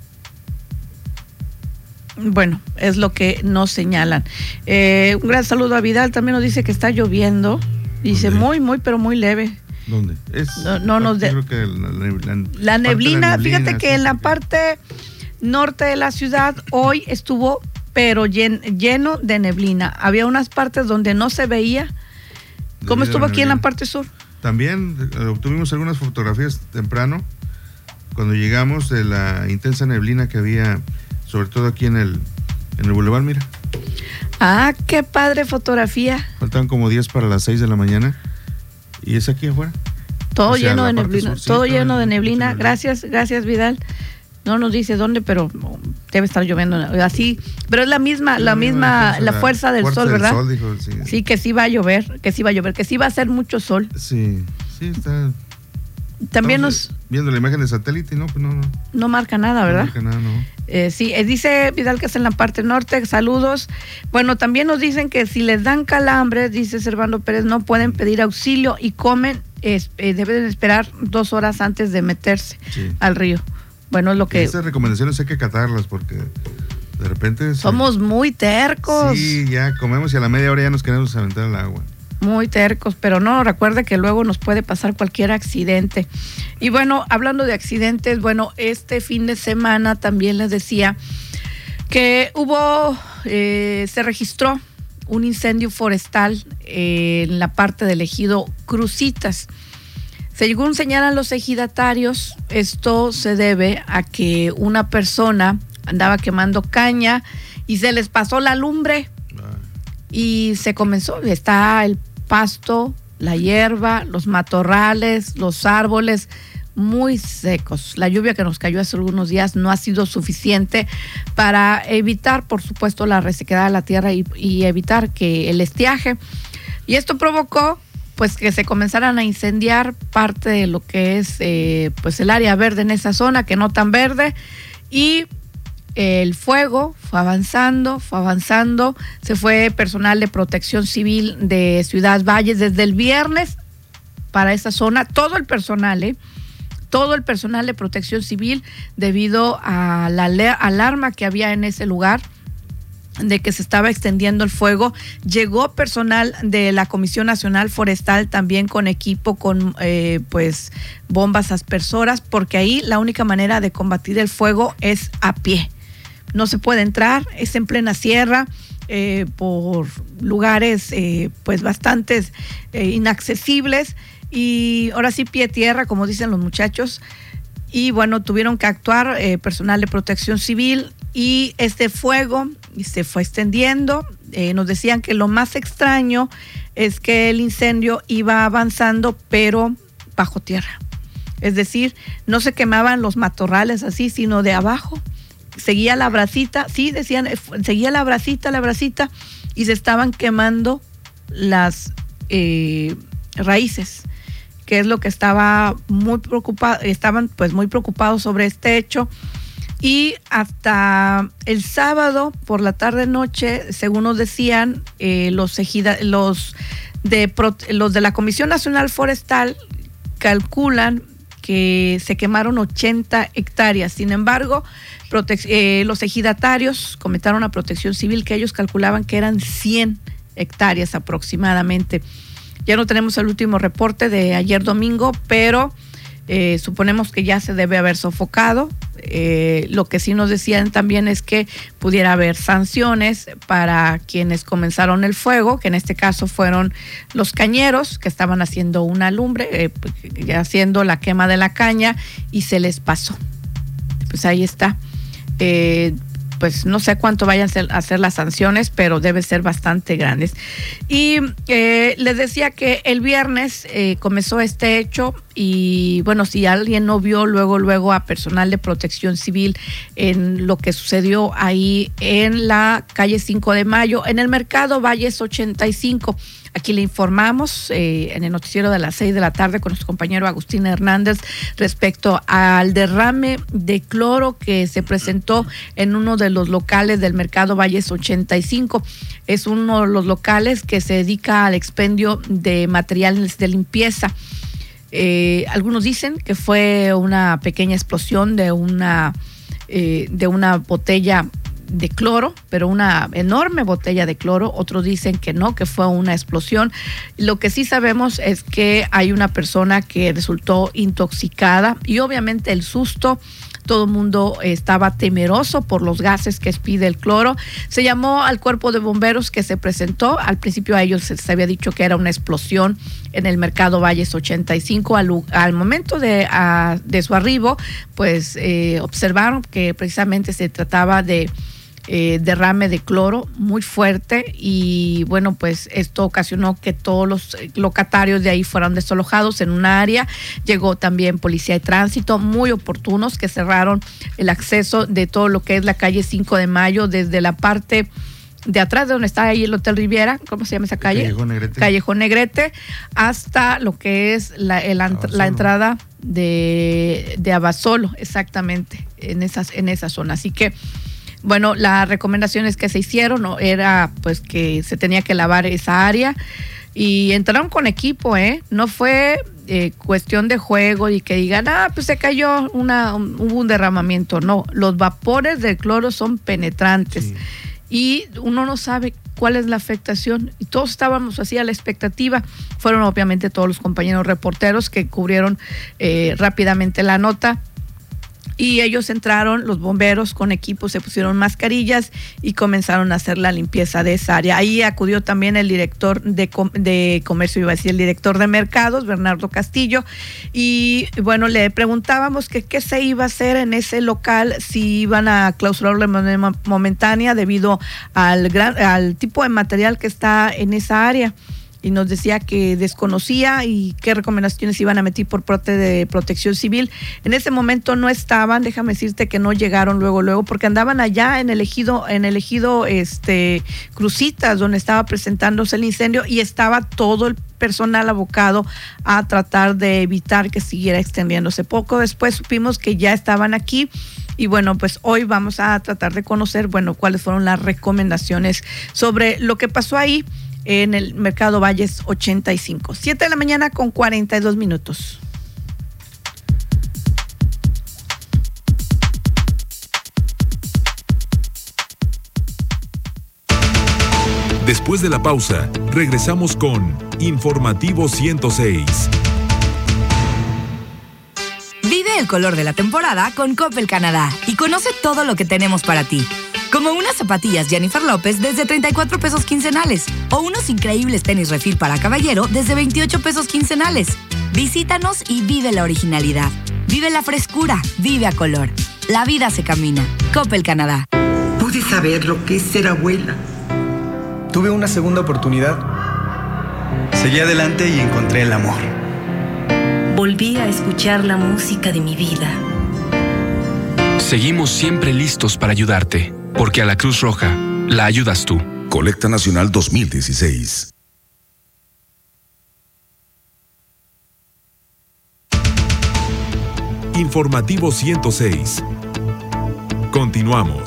Bueno, es lo que nos señalan. Eh, un gran saludo a Vidal, también nos dice que está lloviendo. Dice ¿Dónde? muy, muy, pero muy leve. ¿Dónde? Es, no, no nos de... creo que la, la, la, la, neblina, la neblina, fíjate que sí, en la parte norte de la ciudad hoy estuvo, pero llen, lleno de neblina. Había unas partes donde no se veía. ¿Cómo estuvo aquí en la parte sur? También eh, obtuvimos algunas fotografías temprano, cuando llegamos, de la intensa neblina que había, sobre todo aquí en el, en el Boulevard, mira. Ah, qué padre fotografía. Faltaban como diez para las seis de la mañana. ¿Y es aquí afuera? Todo lleno de neblina, sur, sí, todo lleno de neblina. Gracias, gracias Vidal. No nos dice dónde, pero debe estar lloviendo así, pero es la misma, la misma, la fuerza del fuerza sol, del ¿verdad? Sol, dijo, sí. sí, que sí va a llover, que sí va a llover, que sí va a hacer mucho sol. Sí, sí, está. También nos... Viendo la imagen de satélite, no, pues no, no. No marca nada, ¿verdad? No marca nada, no. Eh, sí, eh, dice Vidal que es en la parte norte, saludos. Bueno, también nos dicen que si les dan calambres, dice Servando Pérez, no pueden pedir auxilio y comen, eh, eh, deben esperar dos horas antes de meterse sí. al río. Bueno, es lo que... Esas recomendaciones hay que acatarlas porque de repente... Somos se... muy tercos. Sí, ya comemos y a la media hora ya nos queremos aventar el agua. Muy tercos, pero no, recuerde que luego nos puede pasar cualquier accidente. Y bueno, hablando de accidentes, bueno, este fin de semana también les decía que hubo, eh, se registró un incendio forestal eh, en la parte del ejido Cruzitas. Según señalan los ejidatarios, esto se debe a que una persona andaba quemando caña y se les pasó la lumbre y se comenzó, está el pasto, la hierba, los matorrales, los árboles muy secos. La lluvia que nos cayó hace algunos días no ha sido suficiente para evitar, por supuesto, la resequedad de la tierra y, y evitar que el estiaje. Y esto provocó pues que se comenzaran a incendiar parte de lo que es eh, pues el área verde en esa zona, que no tan verde, y el fuego fue avanzando, fue avanzando, se fue personal de protección civil de Ciudad Valles desde el viernes para esa zona, todo el personal, ¿eh? todo el personal de protección civil debido a la alarma que había en ese lugar de que se estaba extendiendo el fuego. Llegó personal de la Comisión Nacional Forestal también con equipo, con eh, pues bombas aspersoras, porque ahí la única manera de combatir el fuego es a pie. No se puede entrar, es en plena sierra, eh, por lugares eh, pues bastantes eh, inaccesibles, y ahora sí pie tierra, como dicen los muchachos. Y bueno, tuvieron que actuar eh, personal de protección civil, y este fuego se fue extendiendo. Eh, nos decían que lo más extraño es que el incendio iba avanzando, pero bajo tierra. Es decir, no se quemaban los matorrales así, sino de abajo. Seguía la bracita, sí, decían, seguía la bracita, la bracita, y se estaban quemando las eh, raíces, que es lo que estaba muy preocupado, estaban pues muy preocupados sobre este hecho. Y hasta el sábado por la tarde noche, según nos decían eh, los ejida, los de los de la Comisión Nacional Forestal, calculan que se quemaron ochenta hectáreas. Sin embargo, prote- eh, los ejidatarios comentaron a Protección Civil que ellos calculaban que eran cien hectáreas aproximadamente. Ya no tenemos el último reporte de ayer domingo, pero eh, suponemos que ya se debe haber sofocado. Eh, lo que sí nos decían también es que pudiera haber sanciones para quienes comenzaron el fuego, que en este caso fueron los cañeros que estaban haciendo una lumbre, eh, haciendo la quema de la caña, y se les pasó. Pues ahí está. Eh, pues no sé cuánto vayan a ser las sanciones, pero deben ser bastante grandes. Y eh, les decía que el viernes eh, comenzó este hecho, y bueno, si alguien no vio luego, luego a personal de protección civil en lo que sucedió ahí en la calle cinco de mayo, en el mercado Valles ochenta y cinco. Aquí le informamos eh, en el noticiero de las seis de la tarde con nuestro compañero Agustín Hernández respecto al derrame de cloro que se presentó en uno de los locales del mercado Valles ochenta y cinco. Es uno de los locales que se dedica al expendio de materiales de limpieza. Eh, algunos dicen que fue una pequeña explosión de una, eh, de una botella de cloro, pero una enorme botella de cloro. Otros dicen que no, que fue una explosión. Lo que sí sabemos es que hay una persona que resultó intoxicada, y obviamente el susto, todo el mundo estaba temeroso por los gases que expide el cloro. Se llamó al cuerpo de bomberos, que se presentó. Al principio a ellos se había dicho que era una explosión en el mercado Valles ochenta y cinco. Al, al momento de, a, de su arribo, pues eh, observaron que precisamente se trataba de eh, derrame de cloro muy fuerte y bueno, pues esto ocasionó que todos los locatarios de ahí fueran desalojados en una área. Llegó también policía de tránsito muy oportunos que cerraron el acceso de todo lo que es la calle cinco de mayo desde la parte de atrás de donde está ahí el Hotel Riviera, ¿cómo se llama esa calle? Callejón Negrete. Callejón Negrete, hasta lo que es la, el, la entrada de, de Abasolo, exactamente, en esas, en esa zona. Así que, bueno, las recomendaciones que se hicieron ¿no? era pues que se tenía que lavar esa área y entraron con equipo, ¿eh? No fue eh, cuestión de juego y que digan, ah, pues se cayó, una, un, hubo un derramamiento. No, los vapores del cloro son penetrantes. Sí. Y uno no sabe cuál es la afectación. Y todos estábamos así a la expectativa. Fueron obviamente todos los compañeros reporteros que cubrieron eh, rápidamente la nota. Y ellos entraron, los bomberos con equipos, se pusieron mascarillas y comenzaron a hacer la limpieza de esa área. Ahí acudió también el director de, com- de comercio, iba a decir el director de mercados, Bernardo Castillo. Y bueno, le preguntábamos que qué se iba a hacer en ese local, si iban a clausurarlo de manera momentánea debido al, gran, al tipo de material que está en esa área. Y nos decía que desconocía y qué recomendaciones iban a meter por parte de Protección Civil. En ese momento no estaban, déjame decirte que no llegaron luego, luego, porque andaban allá en el ejido, en el ejido este, Cruzitas, donde estaba presentándose el incendio y estaba todo el personal abocado a tratar de evitar que siguiera extendiéndose. Poco después supimos que ya estaban aquí. Y bueno, pues hoy vamos a tratar de conocer, bueno, cuáles fueron las recomendaciones sobre lo que pasó ahí en el Mercado Valles ochenta y cinco. siete de la mañana con cuarenta y dos minutos. Después de la pausa, regresamos con Informativo ciento seis. Vive el color de la temporada con Coppel Canadá y conoce todo lo que tenemos para ti. Como unas zapatillas Jennifer López desde treinta y cuatro pesos quincenales o unos increíbles tenis refil para caballero desde veintiocho pesos quincenales. Visítanos y vive la originalidad. Vive la frescura, vive a color. La vida se camina. Coppel Canadá. Pude saber lo que es ser abuela. Tuve una segunda oportunidad. Seguí adelante y encontré el amor. Volví a escuchar la música de mi vida. Seguimos siempre listos para ayudarte, porque a la Cruz Roja la ayudas tú. Colecta Nacional dos mil dieciséis. Informativo ciento seis. Continuamos.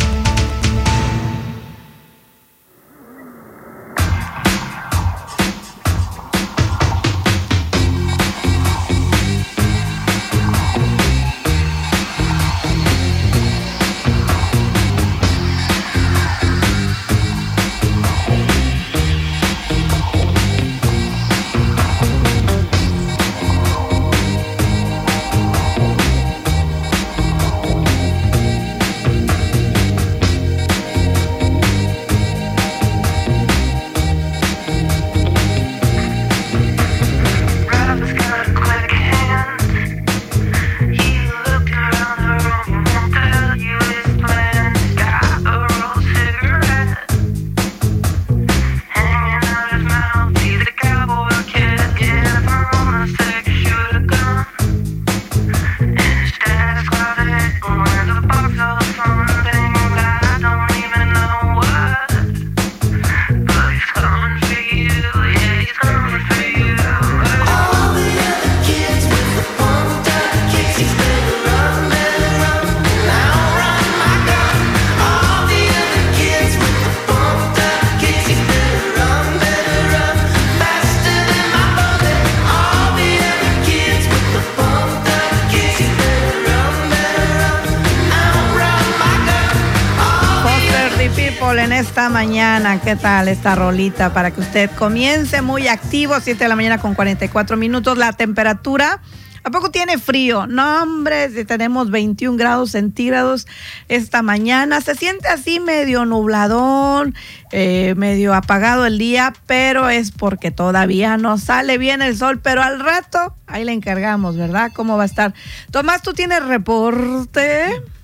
En esta mañana, ¿qué tal esta rolita? Para que usted comience muy activo, siete de la mañana con cuarenta y cuatro minutos. La temperatura, ¿a poco tiene frío? No, hombre, si tenemos veintiún grados centígrados esta mañana. Se siente así medio nubladón, eh, medio apagado el día, pero es porque todavía no sale bien el sol, pero al rato, ahí le encargamos, ¿verdad? ¿Cómo va a estar? Tomás, ¿tú tienes reporte?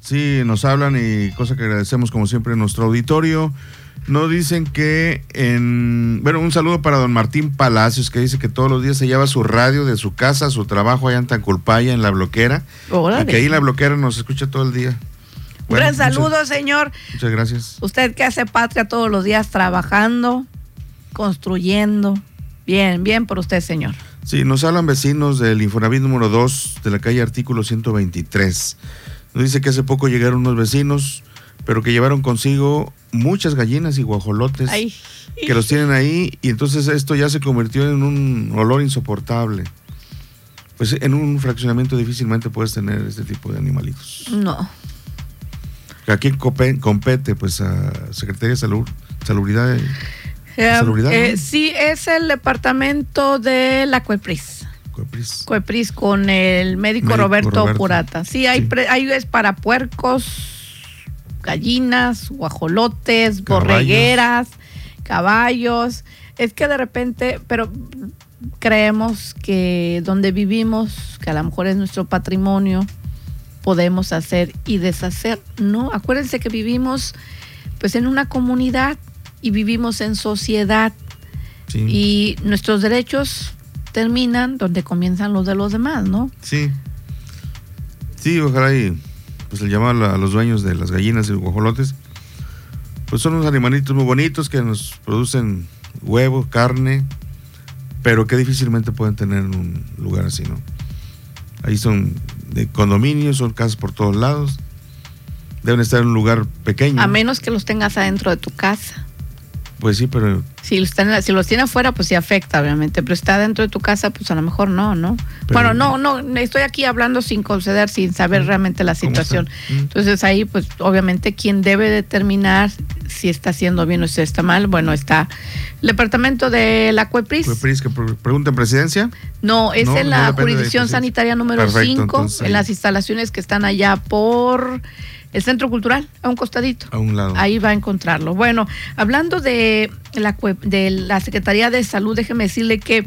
Sí, nos hablan y cosa que agradecemos como siempre en nuestro auditorio. Nos dicen que en... Bueno, un saludo para don Martín Palacios, que dice que todos los días se lleva su radio de su casa a su trabajo allá en Tanculpaya, en La Bloquera. Órale. Y que ahí en La Bloquera nos escucha todo el día. Un gran saludo, muchas, señor. Muchas gracias. Usted que hace patria todos los días trabajando, construyendo. Bien, bien por usted, señor. Sí, nos hablan vecinos del Infonavit número dos de la calle Artículo ciento veintitrés. Nos dice que hace poco llegaron unos vecinos, pero que llevaron consigo muchas gallinas y guajolotes. Ay. Que los tienen ahí, y entonces esto ya se convirtió en un olor insoportable. Pues en un fraccionamiento difícilmente puedes tener este tipo de animalitos. No. ¿A quién compete? Pues a Secretaría de Salud, Salubridad. Eh, Salubridad eh, ¿no? Sí, es el departamento de la COEPRIS. COEPRIS. COEPRIS con el médico, médico Roberto, Roberto Purata. Sí, hay, sí. Pre, hay es para puercos, gallinas, guajolotes, caballos. borregueras, caballos. Es que de repente, pero creemos que donde vivimos, que a lo mejor es nuestro patrimonio, podemos hacer y deshacer. No, acuérdense que vivimos pues en una comunidad y vivimos en sociedad. Sí. Y nuestros derechos terminan donde comienzan los de los demás, ¿no? Sí. Sí, ojalá y pues el llamar a los dueños de las gallinas y los guajolotes, pues son unos animalitos muy bonitos que nos producen huevos, carne, pero que difícilmente pueden tener un lugar así, ¿no? Ahí son de condominios, son casas por todos lados. Deben estar en un lugar pequeño. A menos que los tengas adentro de tu casa. Pues sí, pero... Si los, ten, si los tiene afuera, pues sí afecta, obviamente. Pero está dentro de tu casa, pues a lo mejor no, ¿no? Pero, bueno, no, no, estoy aquí hablando sin conceder, sin saber realmente la situación. Entonces ahí, pues obviamente, quien debe determinar si está haciendo bien o si está mal, bueno, está el departamento de la COEPRIS. COEPRIS, que pregunta en presidencia. No, es no, en la no jurisdicción sanitaria número cinco, en las instalaciones que están allá por... el Centro Cultural, a un costadito. A un lado. Ahí va a encontrarlo. Bueno, hablando de la, de la Secretaría de Salud, déjeme decirle que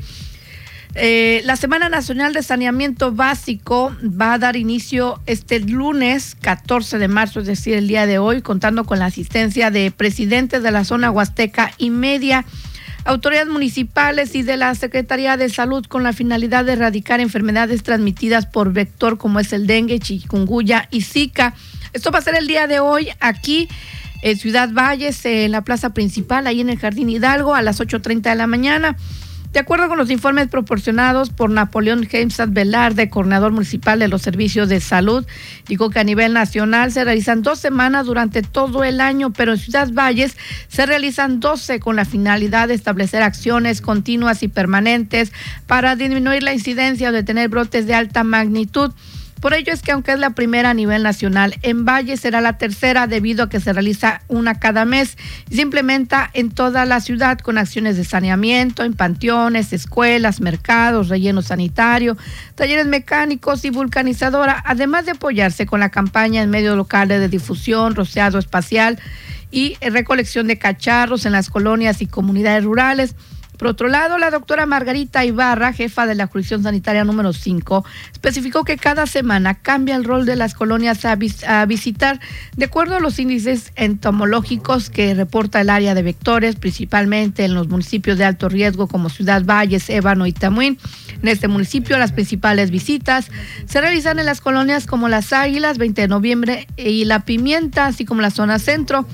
eh, la Semana Nacional de Saneamiento Básico va a dar inicio este lunes catorce de marzo, es decir, el día de hoy, contando con la asistencia de presidentes de la zona Huasteca y Media, autoridades municipales y de la Secretaría de Salud, con la finalidad de erradicar enfermedades transmitidas por vector como es el dengue, chikungunya y zika. Esto va a ser el día de hoy aquí en Ciudad Valles, en la plaza principal, ahí en el Jardín Hidalgo, a las ocho treinta de la mañana. De acuerdo con los informes proporcionados por Napoleón Heimstadt Velarde, coordinador municipal de los servicios de salud, dijo que a nivel nacional se realizan dos semanas durante todo el año, pero en Ciudad Valles se realizan doce con la finalidad de establecer acciones continuas y permanentes para disminuir la incidencia o detener brotes de alta magnitud. Por ello es que aunque es la primera a nivel nacional, en Valle será la tercera debido a que se realiza una cada mes y se implementa en toda la ciudad con acciones de saneamiento en panteones, escuelas, mercados, relleno sanitario, talleres mecánicos y vulcanizadora, además de apoyarse con la campaña en medios locales de difusión, rociado espacial y recolección de cacharros en las colonias y comunidades rurales. Por otro lado, la doctora Margarita Ibarra, jefa de la jurisdicción sanitaria número cinco, especificó que cada semana cambia el rol de las colonias a, vis- a visitar de acuerdo a los índices entomológicos que reporta el área de vectores, principalmente en los municipios de alto riesgo como Ciudad Valles, Ébano y Tamuín. En este municipio, las principales visitas se realizan en las colonias como Las Águilas, veinte de noviembre y La Pimienta, así como la zona centro.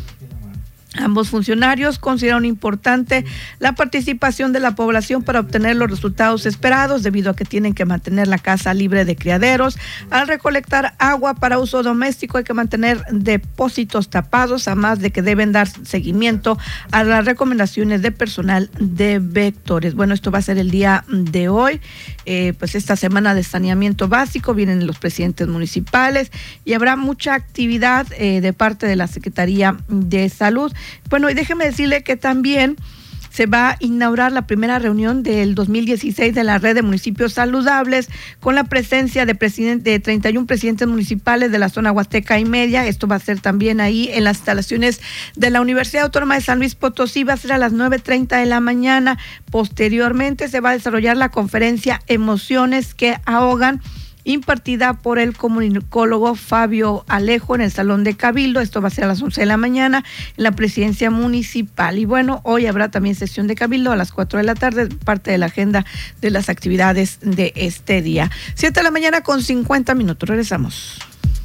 Ambos funcionarios consideraron importante la participación de la población para obtener los resultados esperados, debido a que tienen que mantener la casa libre de criaderos. Al recolectar agua para uso doméstico hay que mantener depósitos tapados, además de que deben dar seguimiento a las recomendaciones de personal de vectores. Bueno, esto va a ser el día de hoy, eh, pues esta semana de saneamiento básico, vienen los presidentes municipales y habrá mucha actividad eh, de parte de la Secretaría de Salud. Bueno, y déjeme decirle que también se va a inaugurar la primera reunión del dos mil dieciséis de la red de municipios saludables, con la presencia de, presidente, de treinta y uno presidentes municipales de la zona Huasteca y Media. Esto va a ser también ahí en las instalaciones de la Universidad Autónoma de San Luis Potosí, va a ser a las nueve treinta de la mañana. Posteriormente se va a desarrollar la conferencia Emociones que ahogan, impartida por el comunicólogo Fabio Alejo en el Salón de Cabildo. Esto va a ser a las once de la mañana en la presidencia municipal. Y bueno, hoy habrá también sesión de Cabildo a las cuatro de la tarde, parte de la agenda de las actividades de este día. siete de la mañana con cincuenta minutos. Regresamos.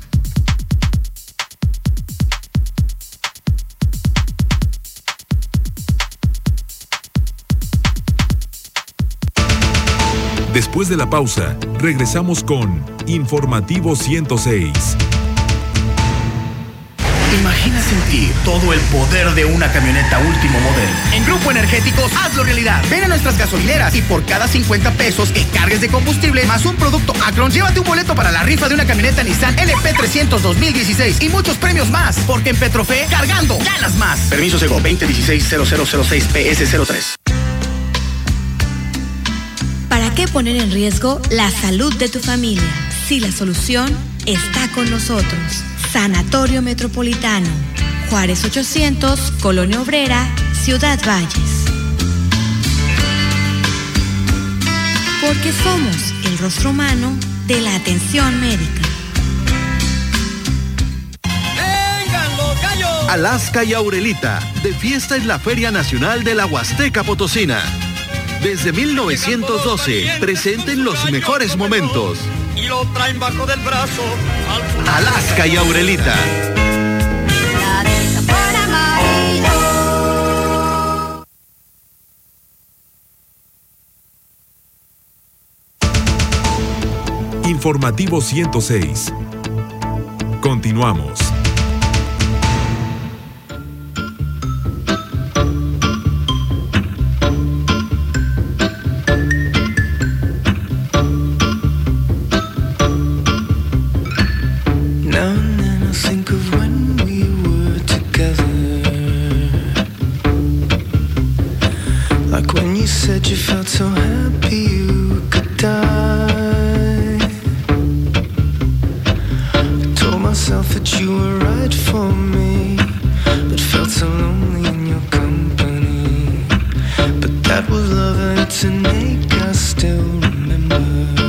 Después de la pausa, regresamos con Informativo ciento seis. Imagina sentir todo el poder de una camioneta último modelo. En Grupo Energéticos, hazlo realidad. Ven a nuestras gasolineras y por cada cincuenta pesos que cargues de combustible más un producto Acron, llévate un boleto para la rifa de una camioneta Nissan L P trescientos dos mil dieciséis y muchos premios más. Porque en Petrofe, cargando, ganas más. Permiso Sego veinte dieciséis cero cero cero seis P S cero tres. ¿Para qué poner en riesgo la salud de tu familia? Si la solución está con nosotros. Sanatorio Metropolitano, Juárez ochocientos, Colonia Obrera, Ciudad Valles. Porque somos el rostro humano de la atención médica. Alaska y Aurelita, de fiesta en la Feria Nacional de la Huasteca Potosina. Desde mil novecientos doce, presenten los mejores momentos. Y lo traen bajo del brazo. Alaska y Aurelita. Informativo ciento seis. Continuamos. You felt so happy you could die. I told myself that you were right for me, but felt so lonely in your company. But that was love and it's an ache I still remember.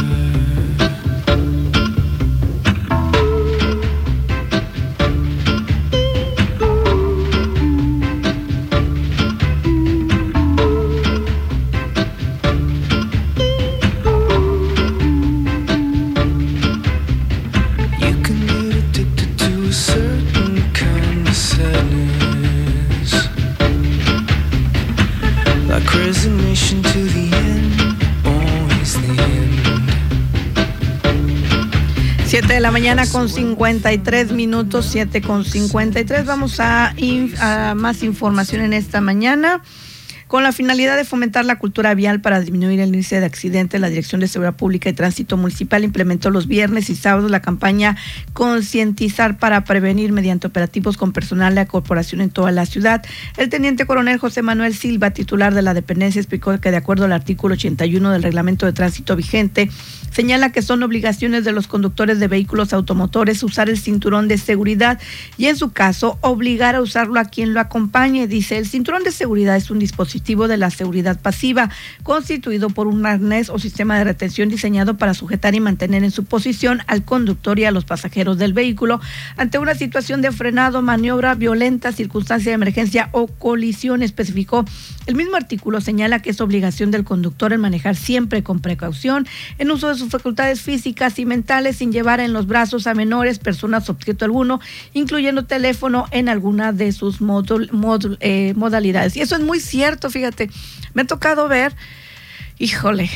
siete de la mañana con cincuenta y tres minutos, siete con cincuenta y tres. Vamos a, a más información en esta mañana. Con la finalidad de fomentar la cultura vial para disminuir el índice de accidentes, la Dirección de Seguridad Pública y Tránsito Municipal implementó los viernes y sábados la campaña Concientizar para Prevenir mediante operativos con personal de la corporación en toda la ciudad. El teniente coronel José Manuel Silva, titular de la dependencia, explicó que de acuerdo al artículo ochenta y uno del reglamento de tránsito vigente, señala que son obligaciones de los conductores de vehículos automotores usar el cinturón de seguridad y en su caso obligar a usarlo a quien lo acompañe. Dice, el cinturón de seguridad es un dispositivo de la seguridad pasiva, constituido por un arnés o sistema de retención diseñado para sujetar y mantener en su posición al conductor y a los pasajeros del vehículo ante una situación de frenado, maniobra violenta, circunstancia de emergencia o colisión, especificó. El mismo artículo señala que es obligación del conductor el manejar siempre con precaución, en uso de sus facultades físicas y mentales, sin llevar en los brazos a menores, personas objeto alguno, incluyendo teléfono en alguna de sus modul, modul, eh, modalidades. Y eso es muy cierto. Fíjate, me ha tocado ver, híjole,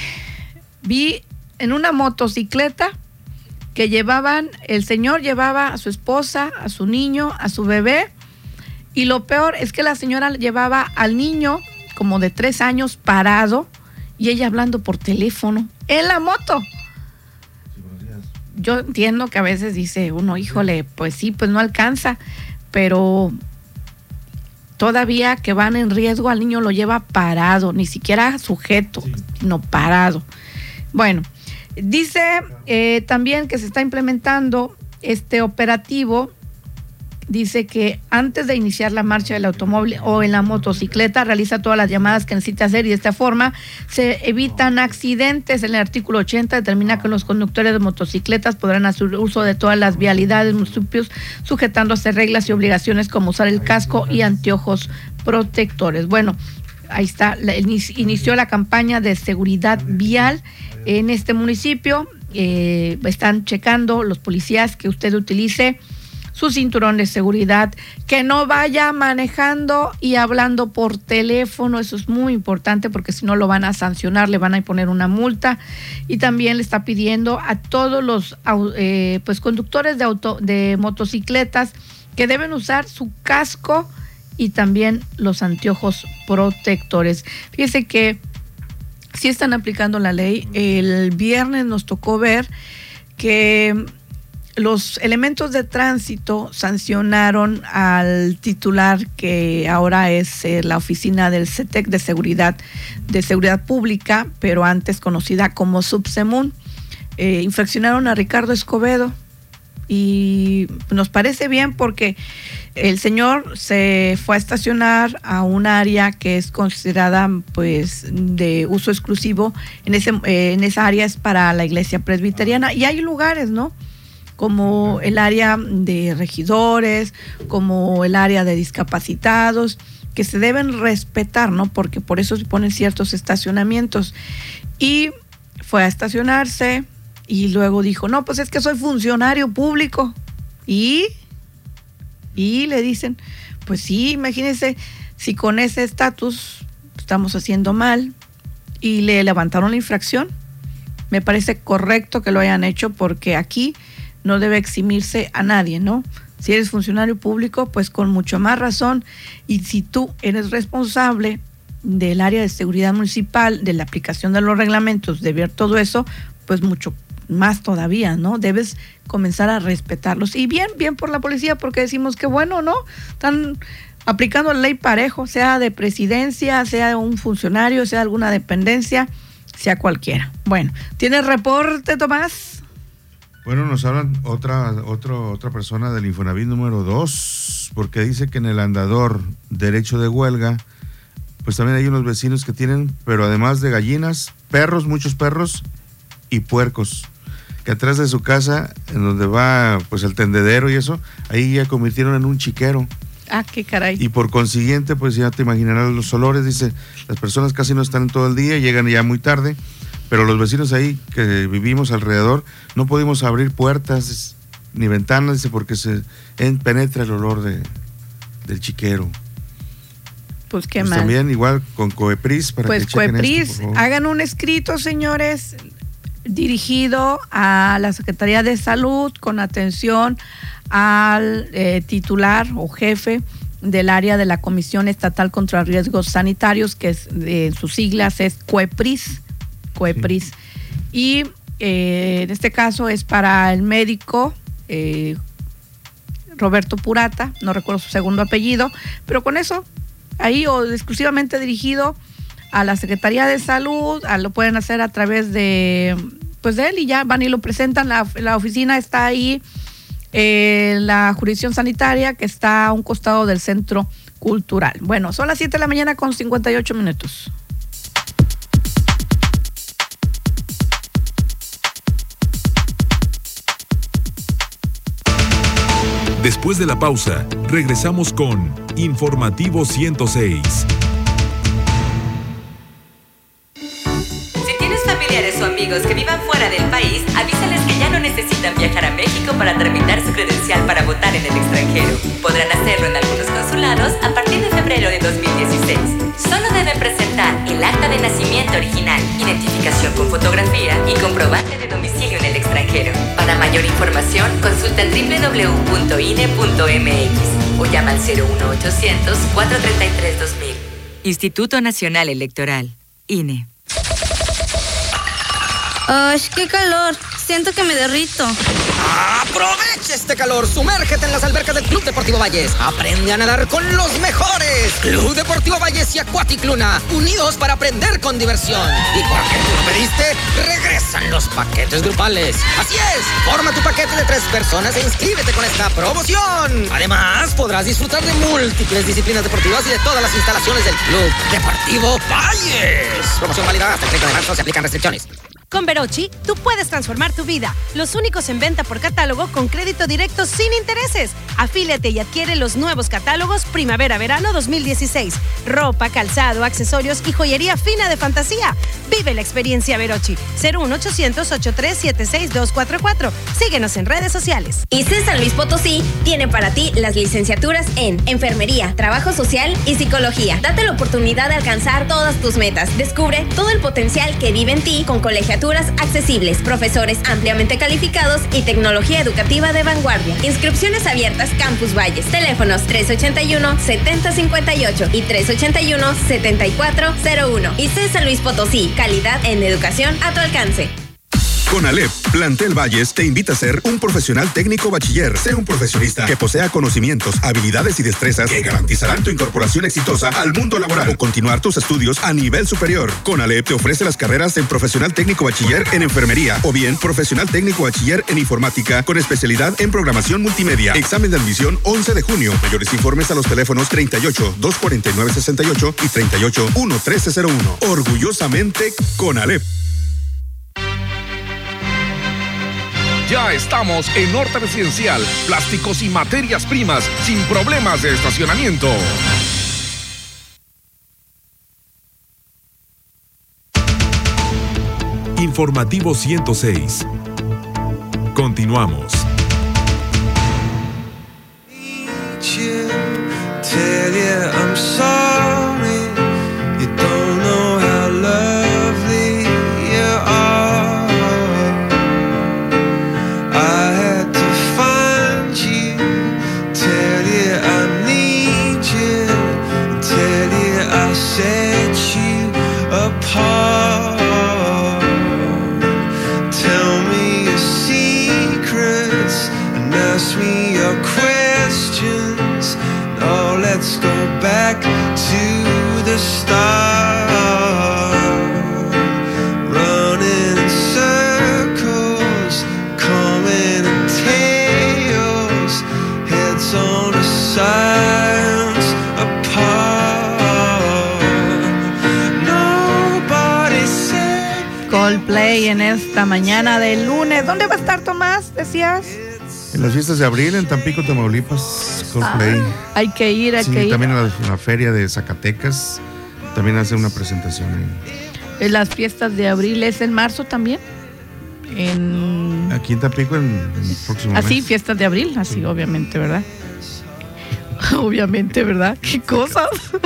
vi en una motocicleta que llevaban, el señor llevaba a su esposa, a su niño, a su bebé, y lo peor es que la señora llevaba al niño como de tres años parado y ella hablando por teléfono en la moto. Yo entiendo que a veces dice uno, híjole, pues sí, pues no alcanza, pero todavía que van en riesgo, al niño lo lleva parado, ni siquiera sujeto, sí, sino parado. Bueno, dice eh, también que se está implementando este operativo dice que antes de iniciar la marcha del automóvil o en la motocicleta, realiza todas las llamadas que necesita hacer y de esta forma se evitan accidentes. En el artículo ochenta determina que los conductores de motocicletas podrán hacer uso de todas las vialidades municipios sujetándose reglas y obligaciones como usar el casco y anteojos protectores. Bueno, ahí está, la, inició la campaña de seguridad vial en este municipio. Eh, están checando los policías que usted utilice su cinturón de seguridad, que no vaya manejando y hablando por teléfono. Eso es muy importante porque si no lo van a sancionar, le van a poner una multa. Y también le está pidiendo a todos los eh, pues conductores de auto de motocicletas que deben usar su casco y también los anteojos protectores. Fíjese que sí están aplicando la ley. El viernes nos tocó ver que los elementos de tránsito sancionaron al titular, que ahora es eh, la oficina del C E T E C de Seguridad, de Seguridad Pública, pero antes conocida como Subsemun. Eh, infraccionaron a Ricardo Escobedo y nos parece bien porque el señor se fue a estacionar a un área que es considerada pues de uso exclusivo. En, ese, eh, en esa área es para la iglesia presbiteriana y hay lugares, ¿no?, como el área de regidores, como el área de discapacitados, que se deben respetar, ¿no? Porque por eso se ponen ciertos estacionamientos. Y fue a estacionarse y luego dijo, no, pues es que soy funcionario público. Y, y le dicen, pues sí, imagínense, si con ese estatus estamos haciendo mal, y le levantaron la infracción. Me parece correcto que lo hayan hecho porque aquí no debe eximirse a nadie, ¿no? Si eres funcionario público, pues con mucho más razón. Y si tú eres responsable del área de seguridad municipal, de la aplicación de los reglamentos, de ver todo eso, pues mucho más todavía, ¿no? Debes comenzar a respetarlos. Y bien, bien por la policía, porque decimos que bueno, ¿no? Están aplicando la ley parejo, sea de presidencia, sea un funcionario, sea alguna dependencia, sea cualquiera. Bueno, ¿tienes reporte, Tomás? Bueno, nos hablan otra, otro, otra persona del Infonavit número dos, porque dice que en el andador derecho de huelga, pues también hay unos vecinos que tienen, pero además de gallinas, perros, muchos perros y puercos, que atrás de su casa, en donde va pues el tendedero y eso, ahí ya convirtieron en un chiquero. Ah, qué caray. Y por consiguiente, pues ya te imaginarás los olores, dice, las personas casi no están todo el día, llegan ya muy tarde, pero los vecinos ahí que vivimos alrededor no pudimos abrir puertas ni ventanas, dice, porque se penetra el olor de, del chiquero. Pues qué pues mal. También igual con Coepris para pues que chequen Coepris, esto, por favor. Hagan un escrito, señores, dirigido a la Secretaría de Salud con atención al eh, titular o jefe del área de la Comisión Estatal contra Riesgos Sanitarios, que es de sus siglas es Coepris. Coepris. Sí. Y eh, en este caso es para el médico eh, Roberto Purata, no recuerdo su segundo apellido, pero con eso, ahí o exclusivamente dirigido a la Secretaría de Salud, a, lo pueden hacer a través de, pues de él y ya van y lo presentan. La, la oficina está ahí, eh, la jurisdicción sanitaria que está a un costado del Centro Cultural. Bueno, son las siete de la mañana con cincuenta y ocho minutos. Después de la pausa, regresamos con Informativo ciento seis. Si tienes familiares o amigos que vivan fuera del país, avísales que ya no necesitan viajar a México para tramitar su credencial para votar en el extranjero. Podrán hacerlo en algunos consulados a partir de febrero de dos mil dieciséis. Solo deben presentar el acta de nacimiento original, identificación con fotografía y comprobante de domicilio en el extranjero. Para mayor información, consulta doble u doble u doble u punto i n e punto m x o llama al cero uno ochocientos, cuatro tres tres, dos mil. Instituto Nacional Electoral, I N E. ¡Ay, qué calor! Siento que me derrito. ¡Aprovecha este calor! Sumérgete en las albercas del Club Deportivo Valles. Aprende a nadar con los mejores. Club Deportivo Valles y Acuaticluna, unidos para aprender con diversión. Y porque tú lo pediste, regresan los paquetes grupales. Así es, forma tu paquete de tres personas e inscríbete con esta promoción. Además, podrás disfrutar de múltiples disciplinas deportivas y de todas las instalaciones del Club Deportivo Valles. Promoción válida hasta el treinta de marzo, se aplican restricciones. Con Verochi, tú puedes transformar tu vida. Los únicos en venta por catálogo con crédito directo sin intereses. Afíliate y adquiere los nuevos catálogos Primavera-Verano dos mil dieciséis. Ropa, calzado, accesorios y joyería fina de fantasía. Vive la experiencia Verochi. cero uno ochocientos ochenta y tres setenta y seis doscientos cuarenta y cuatro. Síguenos en redes sociales. I C E San Luis Potosí tiene para ti las licenciaturas en Enfermería, Trabajo Social y Psicología. Date la oportunidad de alcanzar todas tus metas. Descubre todo el potencial que vive en ti con colegiaturas accesibles, profesores ampliamente calificados y tecnología educativa de vanguardia. Inscripciones abiertas Campus Valles. Teléfonos tres ochenta y uno, setenta cincuenta y ocho y tres ochenta y uno, setenta y cuatro cero uno. I C E San Luis Potosí. Calidad en educación a tu alcance. CONALEP, Plantel Valles, te invita a ser un profesional técnico bachiller. Sé un profesionista que posea conocimientos, habilidades y destrezas que garantizarán tu incorporación exitosa al mundo laboral o continuar tus estudios a nivel superior. CONALEP te ofrece las carreras en profesional técnico bachiller en enfermería o bien profesional técnico bachiller en informática con especialidad en programación multimedia. Examen de admisión once de junio. Mayores informes a los teléfonos treinta y ocho, doscientos cuarenta y nueve, sesenta y ocho y treinta y ocho, uno trece cero uno. Orgullosamente CONALEP. Ya estamos en Norte Residencial, plásticos y materias primas sin problemas de estacionamiento. Informativo ciento seis. Continuamos. Coldplay en esta mañana de lunes. ¿Dónde va a estar, Tomás? Decías. En las fiestas de abril en Tampico, Tamaulipas, Coldplay. Ah, hay que ir, hay sí, que ir. También en la, en la feria de Zacatecas, también hace una presentación ahí. En las fiestas de abril, ¿es en marzo también? En... Aquí en Tampico, en, en el próximo mes. Así, fiestas de abril, así, sí. Obviamente, ¿verdad? Obviamente, ¿verdad? ¿Qué cosas?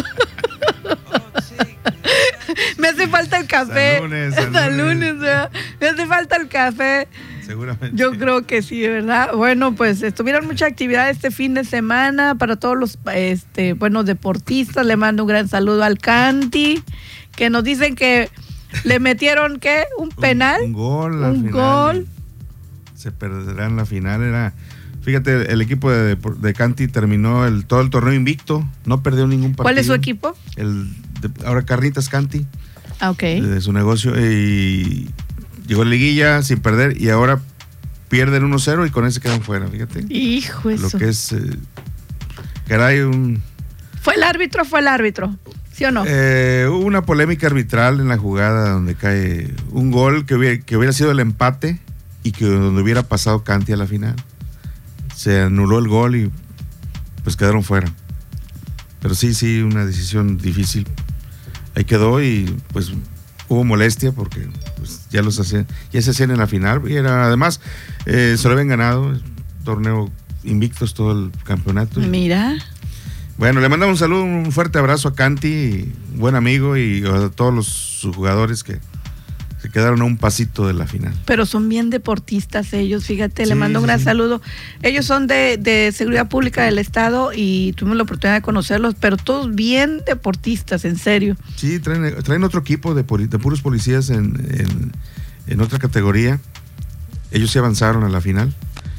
Me hace falta el café. San lunes, San San lunes. lunes, ¿verdad? Me hace falta el café. Seguramente. Yo creo que sí, ¿verdad? Bueno, pues estuvieron mucha actividad este fin de semana para todos los este, buenos deportistas. Le mando un gran saludo al Canti, que nos dicen que le metieron, ¿qué? ¿Un penal? Un, un gol. Un final. gol. Se perderá en la final. Era, fíjate, el equipo de, de Canti terminó el, todo el torneo invicto. No perdió ningún partido. ¿Cuál es su equipo? El de, ahora Carnitas Canti. Ah, ok. De, de su negocio. Y llegó a liguilla sin perder y ahora pierden uno cero y con ese quedan fuera, fíjate. Hijo eso. Lo que es, eh, caray, un... ¿Fue el árbitro o fue el árbitro? ¿Sí o no? Eh, hubo una polémica arbitral en la jugada donde cae un gol que hubiera, que hubiera sido el empate y que donde hubiera pasado Canti a la final. Se anuló el gol y pues quedaron fuera. Pero sí, sí, una decisión difícil. Ahí quedó y pues hubo molestia porque pues, ya los hacían, ya se hacían en la final y era, además eh, se lo habían ganado, torneo invictos todo el campeonato. Y, mira. Bueno, le mandamos un saludo, un fuerte abrazo a Canti, buen amigo, y a todos los sus jugadores que se quedaron a un pasito de la final. Pero son bien deportistas ellos, fíjate, sí, le mando un sí, gran sí. saludo. Ellos son de, de Seguridad Pública del Estado y tuvimos la oportunidad de conocerlos, pero todos bien deportistas, en serio. Sí, traen, traen otro equipo de, de puros policías en, en, en otra categoría. Ellos se avanzaron a la final.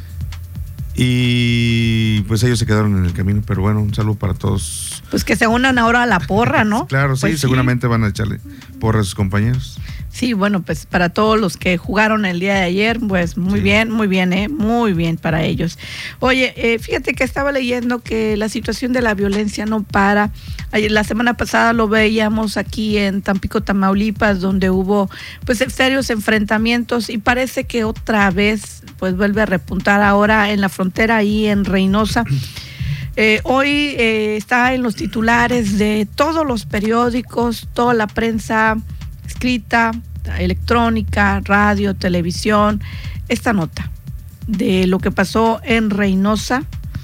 Y pues ellos se quedaron en el camino, pero bueno, un saludo para todos. Pues que se unan ahora a la porra, ¿no? Claro, sí, pues seguramente sí. van a echarle porra a sus compañeros. Sí, bueno, pues para todos los que jugaron el día de ayer, pues muy sí. bien, muy bien, ¿eh? Muy bien para ellos. Oye, eh, fíjate que estaba leyendo que la situación de la violencia no para. Ayer, la semana pasada lo veíamos aquí en Tampico, Tamaulipas, donde hubo pues serios enfrentamientos y parece que otra vez pues vuelve a repuntar ahora en la frontera ahí en Reynosa. Eh, hoy eh, está en los titulares de todos los periódicos, toda la prensa escrita, electrónica, radio, televisión, esta nota de lo que pasó en Reynosa,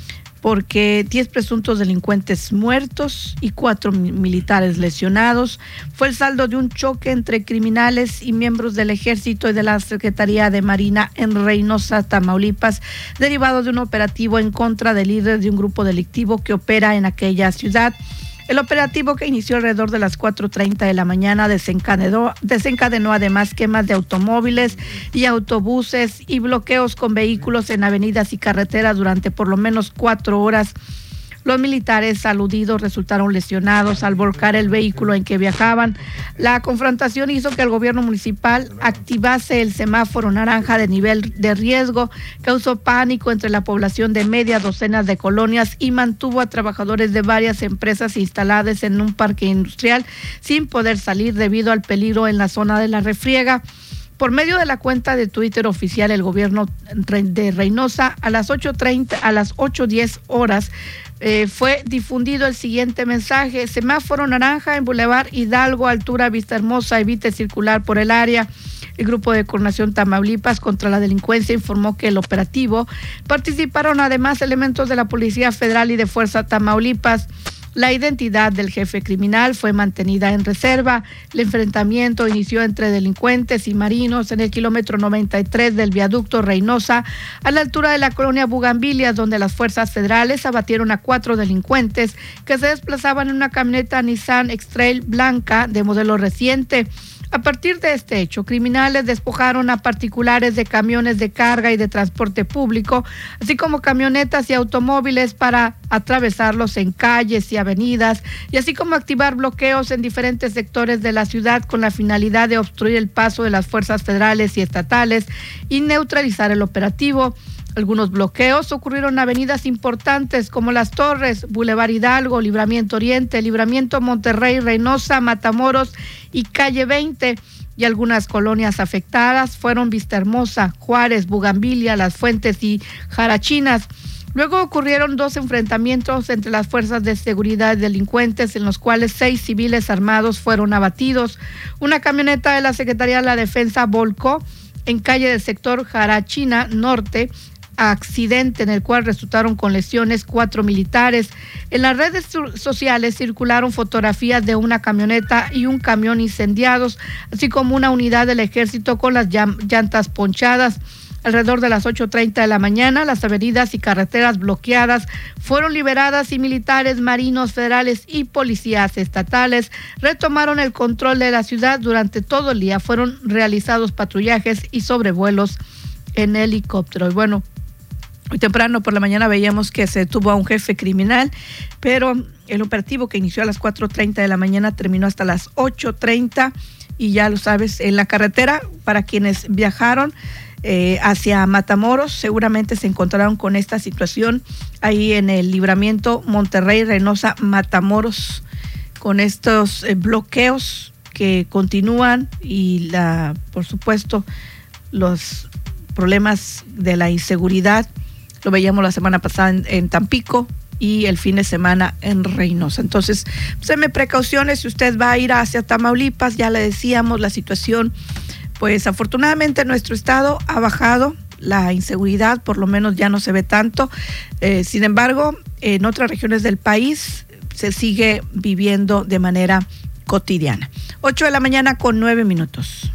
porque diez presuntos delincuentes muertos y cuatro militares lesionados. Fue el saldo de un choque entre criminales y miembros del Ejército y de la Secretaría de Marina en Reynosa, Tamaulipas, derivado de un operativo en contra del líder de un grupo delictivo que opera en aquella ciudad. El operativo, que inició alrededor de las cuatro treinta de la mañana, desencadenó, desencadenó además quemas de automóviles y autobuses y bloqueos con vehículos en avenidas y carreteras durante por lo menos cuatro horas. Los militares aludidos resultaron lesionados al volcar el vehículo en que viajaban. La confrontación hizo que el gobierno municipal activase el semáforo naranja de nivel de riesgo, causó pánico entre la población de media docena de colonias y mantuvo a trabajadores de varias empresas instaladas en un parque industrial sin poder salir debido al peligro en la zona de la refriega. Por medio de la cuenta de Twitter oficial, el gobierno de Reynosa, a las ocho treinta, a las ocho diez horas, eh, fue difundido el siguiente mensaje: semáforo naranja en Boulevard Hidalgo, altura Vista Hermosa, evite circular por el área. El Grupo de Coordinación Tamaulipas contra la Delincuencia informó que el operativo participaron además elementos de la Policía Federal y de Fuerza Tamaulipas. La identidad del jefe criminal fue mantenida en reserva. El enfrentamiento inició entre delincuentes y marinos en el kilómetro noventa y tres del viaducto Reynosa, a la altura de la colonia Bugambilias, donde las fuerzas federales abatieron a cuatro delincuentes que se desplazaban en una camioneta Nissan X-Trail blanca de modelo reciente. A partir de este hecho, criminales despojaron a particulares de camiones de carga y de transporte público, así como camionetas y automóviles, para atravesarlos en calles y avenidas, y así como activar bloqueos en diferentes sectores de la ciudad con la finalidad de obstruir el paso de las fuerzas federales y estatales y neutralizar el operativo. Algunos bloqueos ocurrieron en avenidas importantes como Las Torres, Boulevard Hidalgo, Libramiento Oriente, Libramiento Monterrey, Reynosa, Matamoros y Calle veinte. Y algunas colonias afectadas fueron Vista Hermosa, Juárez, Bugambilia, Las Fuentes y Jarachinas. Luego ocurrieron dos enfrentamientos entre las fuerzas de seguridad y delincuentes, en los cuales seis civiles armados fueron abatidos. Una camioneta de la Secretaría de la Defensa volcó en calle del sector Jarachina Norte, accidente en el cual resultaron con lesiones cuatro militares. En las redes sociales circularon fotografías de una camioneta y un camión incendiados, así como una unidad del ejército con las llantas ponchadas. Alrededor de las ocho treinta de la mañana, las avenidas y carreteras bloqueadas fueron liberadas y militares, marinos federales y policías estatales retomaron el control de la ciudad. Durante todo el día fueron realizados patrullajes y sobrevuelos en helicóptero. Y bueno, hoy temprano por la mañana veíamos que se detuvo a un jefe criminal, pero el operativo, que inició a las cuatro treinta de la mañana, terminó hasta las ocho treinta, y ya lo sabes, en la carretera, para quienes viajaron eh, hacia Matamoros, seguramente se encontraron con esta situación ahí en el libramiento Monterrey, Reynosa, Matamoros, con estos eh, bloqueos que continúan y la, por supuesto, los problemas de la inseguridad. Lo veíamos la semana pasada en, en Tampico y el fin de semana en Reynosa. Entonces, pues, tome precauciones si usted va a ir hacia Tamaulipas. Ya le decíamos, la situación, pues afortunadamente en nuestro estado ha bajado la inseguridad, por lo menos ya no se ve tanto. Eh, sin embargo, en otras regiones del país se sigue viviendo de manera cotidiana. ocho de la mañana con nueve minutos.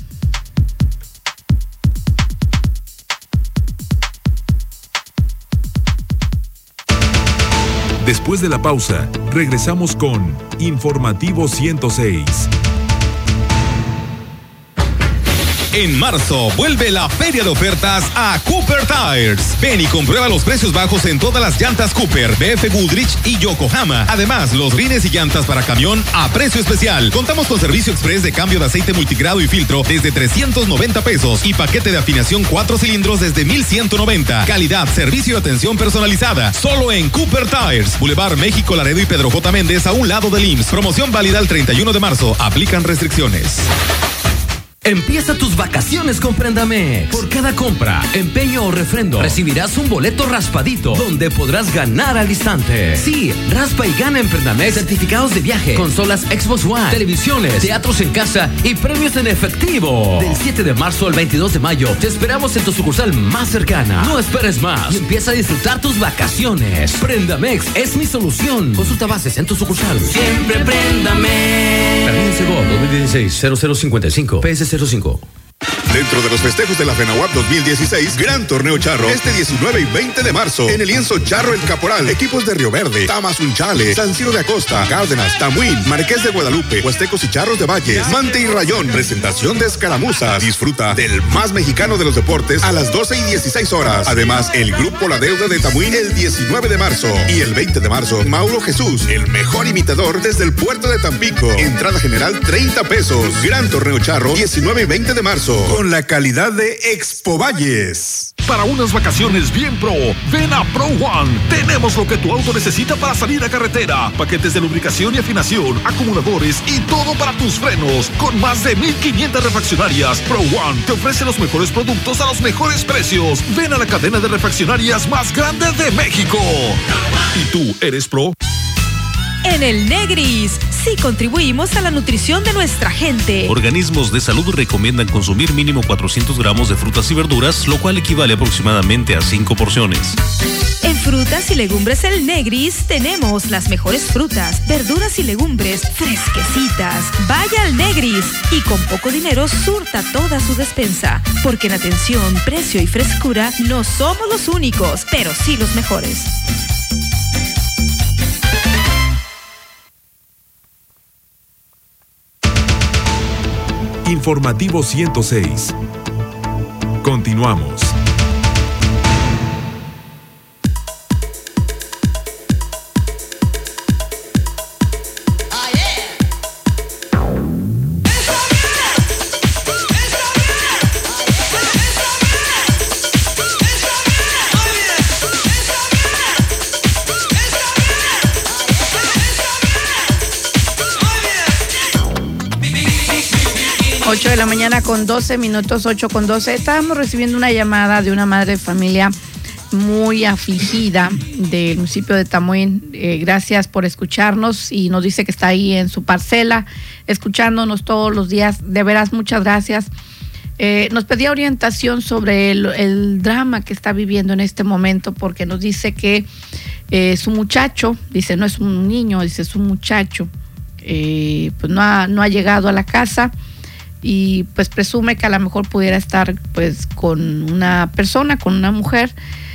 Después de la pausa, regresamos con Informativo ciento seis. En marzo, vuelve la feria de ofertas a Cooper Tires. Ven y comprueba los precios bajos en todas las llantas Cooper, B F Goodrich y Yokohama. Además, los rines y llantas para camión a precio especial. Contamos con servicio express de cambio de aceite multigrado y filtro desde trescientos noventa pesos y paquete de afinación cuatro cilindros desde mil ciento noventa. Calidad, servicio y atención personalizada. Solo en Cooper Tires. Boulevard México, Laredo y Pedro J. Méndez a un lado del I M S S. Promoción válida el treinta y uno de marzo. Aplican restricciones. Empieza tus vacaciones con Prendamex. Por cada compra, empeño o refrendo, recibirás un boleto raspadito donde podrás ganar al instante. Sí, raspa y gana en Prendamex certificados de viaje, consolas Xbox One, televisiones, teatros en casa y premios en efectivo. Del siete de marzo al veintidós de mayo, te esperamos en tu sucursal más cercana. No esperes más y empieza a disfrutar tus vacaciones. Prendamex es mi solución. Consulta bases en tu sucursal. Siempre Prendamex. Termina dos mil dieciséis cero cero cincuenta y cinco P S cero cinco. Dentro de los festejos de la FENAWAP dos mil dieciséis, Gran Torneo Charro, este diecinueve y veinte de marzo, en el lienzo Charro El Caporal, equipos de Río Verde, Tamazunchale, San Ciro de Acosta, Cárdenas, Tamuín, Marqués de Guadalupe, Huastecos y Charros de Valles, Mante y Rayón, presentación de escaramuzas. Disfruta del más mexicano de los deportes a las doce y dieciséis horas. Además, el Grupo La Deuda de Tamuín el diecinueve de marzo y el veinte de marzo, Mauro Jesús, el mejor imitador desde el puerto de Tampico. Entrada general treinta pesos. Gran Torneo Charro, diecinueve y veinte de marzo. Con la calidad de Expo Valles. Para unas vacaciones bien pro, ven a Pro One. Tenemos lo que tu auto necesita para salir a carretera. Paquetes de lubricación y afinación, acumuladores y todo para tus frenos. Con más de mil quinientas refaccionarias, Pro One te ofrece los mejores productos a los mejores precios. Ven a la cadena de refaccionarias más grande de México. ¿Y tú eres pro? En el Negris, sí contribuimos a la nutrición de nuestra gente. Organismos de salud recomiendan consumir mínimo cuatrocientos gramos de frutas y verduras, lo cual equivale aproximadamente a cinco porciones. En frutas y legumbres El Negris tenemos las mejores frutas, verduras y legumbres fresquecitas. Vaya al Negris y con poco dinero surta toda su despensa, porque en atención, precio y frescura no somos los únicos, pero sí los mejores. Informativo ciento seis. Continuamos. ocho de la mañana con doce minutos, ocho con doce. Estábamos recibiendo una llamada de una madre de familia muy afligida del municipio de Tamuín. Eh, gracias por escucharnos y nos dice que está ahí en su parcela, escuchándonos todos los días. De veras, muchas gracias. Eh, nos pedía orientación sobre el, el drama que está viviendo en este momento, porque nos dice que eh, su muchacho, dice, no es un niño, dice, es un muchacho, eh, pues no ha, no ha llegado a la casa. Y pues presume que a lo mejor pudiera estar pues con una persona, con una mujer,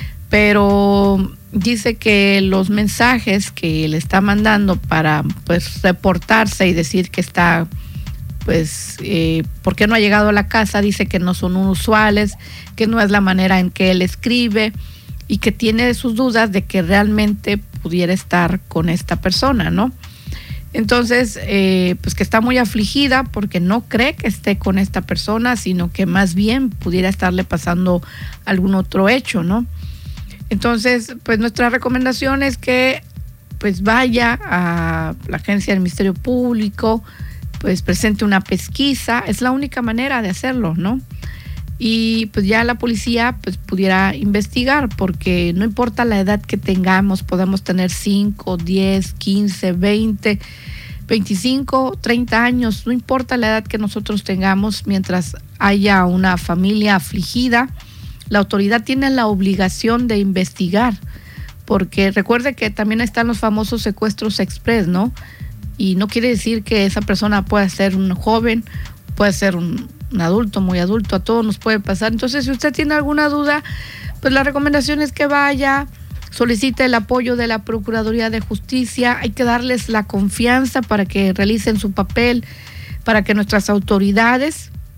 pero dice que los mensajes que le está mandando para pues reportarse y decir que está pues eh, ¿por qué no ha llegado a la casa? Dice que no son usuales, que no es la manera en que él escribe y que tiene sus dudas de que realmente pudiera estar con esta persona, ¿no? Entonces, eh, pues que está muy afligida porque no cree que esté con esta persona, sino que más bien pudiera estarle pasando algún otro hecho, ¿no? Entonces, pues nuestra recomendación es que pues vaya a la agencia del Ministerio Público, pues presente una pesquisa, es la única manera de hacerlo, ¿no? Y pues ya la policía pues pudiera investigar, porque no importa la edad que tengamos, podemos tener cinco, diez, quince, veinte, veinticinco, treinta años, no importa la edad que nosotros tengamos, mientras haya una familia afligida, la autoridad tiene la obligación de investigar, porque recuerde que también están los famosos secuestros express, ¿no? Y no quiere decir que esa persona pueda ser un joven, puede ser un un adulto, muy adulto, a todos nos puede pasar. Entonces, si usted tiene alguna duda, pues la recomendación es que vaya, solicite el apoyo de la Procuraduría de Justicia. Hay que darles la confianza para que realicen su papel, para que nuestras autoridades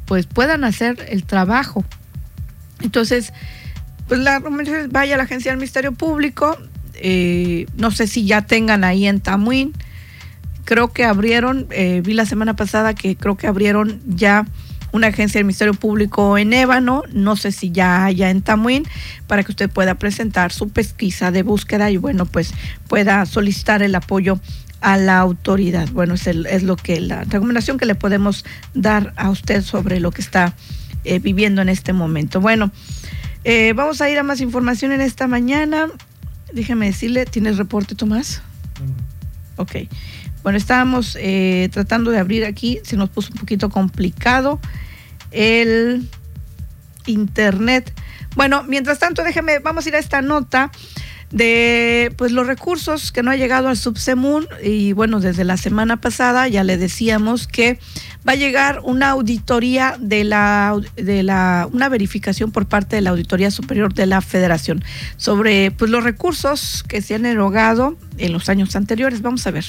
pues puedan hacer el trabajo. Entonces, pues la vaya a la agencia del Ministerio Público, eh, no sé si ya tengan ahí en Tamuín, creo que abrieron, eh, vi la semana pasada que creo que abrieron ya una agencia del Ministerio Público en Ébano, no sé si ya haya en Tamuín, para que usted pueda presentar su pesquisa de búsqueda y bueno, pues pueda solicitar el apoyo a la autoridad. Bueno, es, el, es lo que la recomendación que le podemos dar a usted sobre lo que está eh, viviendo en este momento. Bueno, eh, vamos a ir a más información en esta mañana. Déjeme decirle, ¿tienes reporte, Tomás? Ok. Bueno, estábamos eh, tratando de abrir aquí, se nos puso un poquito complicado el internet. Bueno, mientras tanto, déjeme, vamos a ir a esta nota de pues los recursos que no ha llegado al Subsemun. Y bueno, desde la semana pasada ya le decíamos que va a llegar una auditoría de la de la una verificación por parte de la Auditoría Superior de la Federación sobre pues los recursos que se han erogado en los años anteriores. Vamos a ver.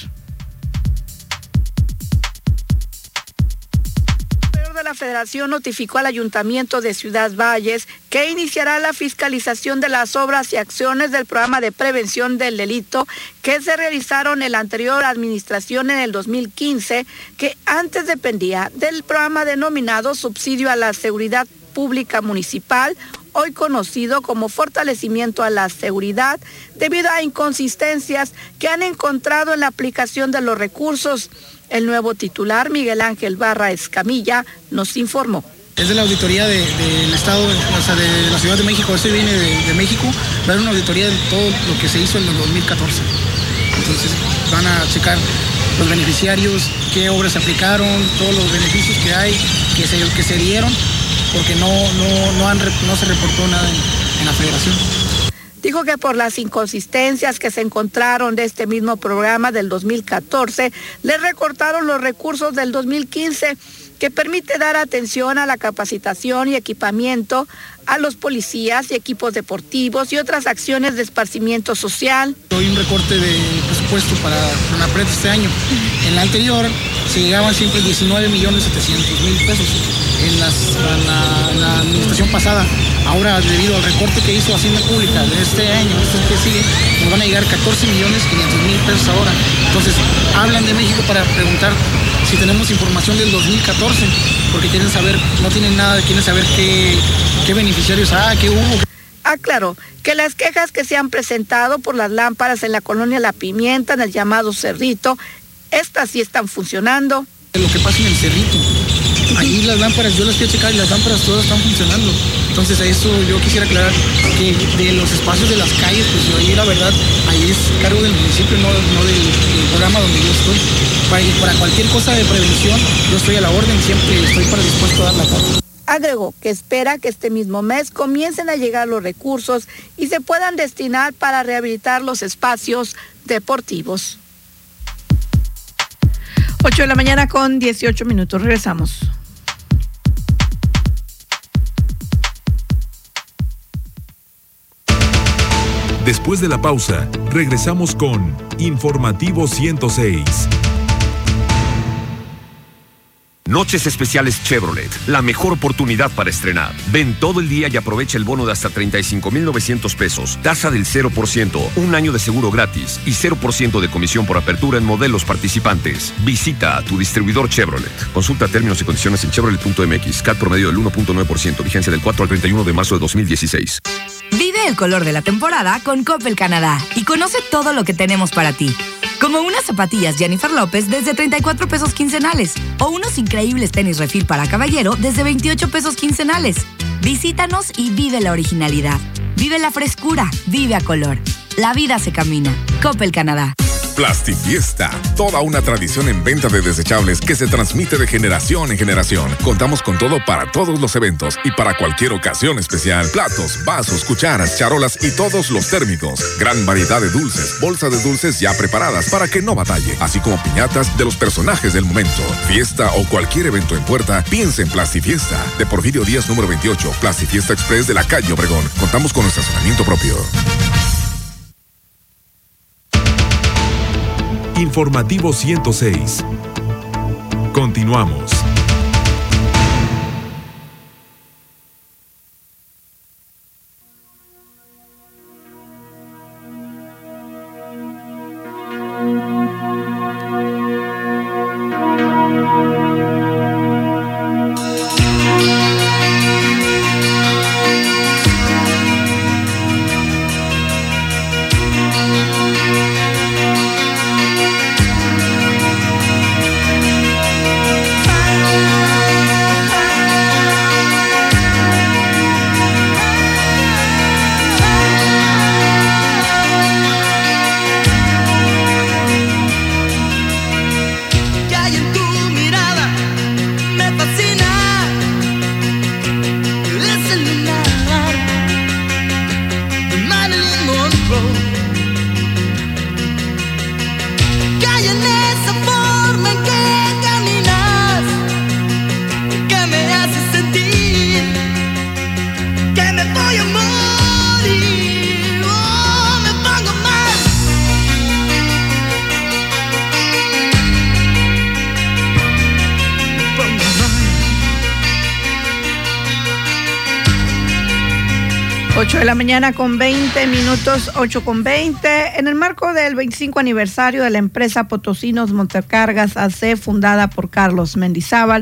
La Federación notificó al Ayuntamiento de Ciudad Valles que iniciará la fiscalización de las obras y acciones del programa de prevención del delito que se realizaron en la anterior administración en el dos mil quince, que antes dependía del programa denominado Subsidio a la Seguridad Pública Municipal, hoy conocido como Fortalecimiento a la Seguridad, debido a inconsistencias que han encontrado en la aplicación de los recursos. El nuevo titular, Miguel Ángel Barra Escamilla, nos informó. Es de la auditoría del de, de Estado, o sea, de la Ciudad de México. Este viene de, de México, va a haber una auditoría de todo lo que se hizo en el dos mil catorce. Entonces van a checar los beneficiarios, qué obras se aplicaron, todos los beneficios que hay, que se, que se dieron, porque no, no, no, han, no se reportó nada en, en la federación. Dijo que por las inconsistencias que se encontraron de este mismo programa del dos mil catorce, le recortaron los recursos del dos mil quince, que permite dar atención a la capacitación y equipamiento a los policías y equipos deportivos y otras acciones de esparcimiento social. Hay un recorte de presupuesto para Pronapred este año. En la anterior se llegaban siempre diecinueve millones setecientos mil pesos en, las, en, la, en la administración pasada. Ahora, debido al recorte que hizo Hacienda Pública de este año, este que sigue, nos van a llegar catorce millones quinientos mil pesos ahora. Entonces, hablan de México para preguntar si tenemos información del dos mil catorce, porque quieren saber, no tienen nada, quieren saber qué, qué beneficiarios, ah, qué hubo. Aclaró que las quejas que se han presentado por las lámparas en la colonia La Pimienta, en el llamado Cerrito, estas sí están funcionando. Lo que pasa en el Cerrito, ahí las lámparas, yo las fui a checar y las lámparas todas están funcionando. Entonces a eso yo quisiera aclarar que de los espacios de las calles, pues ahí la verdad, ahí es cargo del municipio, no, no del, del programa donde yo estoy. Para, para cualquier cosa de prevención, yo estoy a la orden, siempre estoy para dispuesto a dar la cara. Agregó que espera que este mismo mes comiencen a llegar los recursos y se puedan destinar para rehabilitar los espacios deportivos. ocho de la mañana con dieciocho minutos. Regresamos. Después de la pausa, regresamos con Informativo ciento seis. Noches especiales Chevrolet, la mejor oportunidad para estrenar. Ven todo el día y aprovecha el bono de hasta treinta y cinco mil novecientos pesos, tasa del cero por ciento, un año de seguro gratis y cero por ciento de comisión por apertura en modelos participantes. Visita a tu distribuidor Chevrolet. Consulta términos y condiciones en chevrolet punto m x. C A T promedio del uno punto nueve por ciento, vigencia del cuatro al treinta y uno de marzo de dos mil dieciséis. Vive el color de la temporada con Coppel Canadá y conoce todo lo que tenemos para ti. Como unas zapatillas Jennifer López desde treinta y cuatro pesos quincenales o unos increíbles tenis refil para caballero desde veintiocho pesos quincenales. Visítanos y vive la originalidad. Vive la frescura, vive a color. La vida se camina. Coppel Canadá. Plastifiesta, toda una tradición en venta de desechables que se transmite de generación en generación. Contamos con todo para todos los eventos y para cualquier ocasión especial. Platos, vasos, cucharas, charolas y todos los térmicos. Gran variedad de dulces, bolsas de dulces ya preparadas para que no batalle, así como piñatas de los personajes del momento. Fiesta o cualquier evento en puerta, piensa en Plastifiesta. De Porfirio Díaz número veintiocho, Plastifiesta Express de la calle Obregón. Contamos con estacionamiento propio. Informativo ciento seis. Continuamos. ocho de la mañana con veinte minutos, ocho con veinte. En el marco del veinticinco aniversario de la empresa Potosinos Montecargas A C, fundada por Carlos Mendizábal,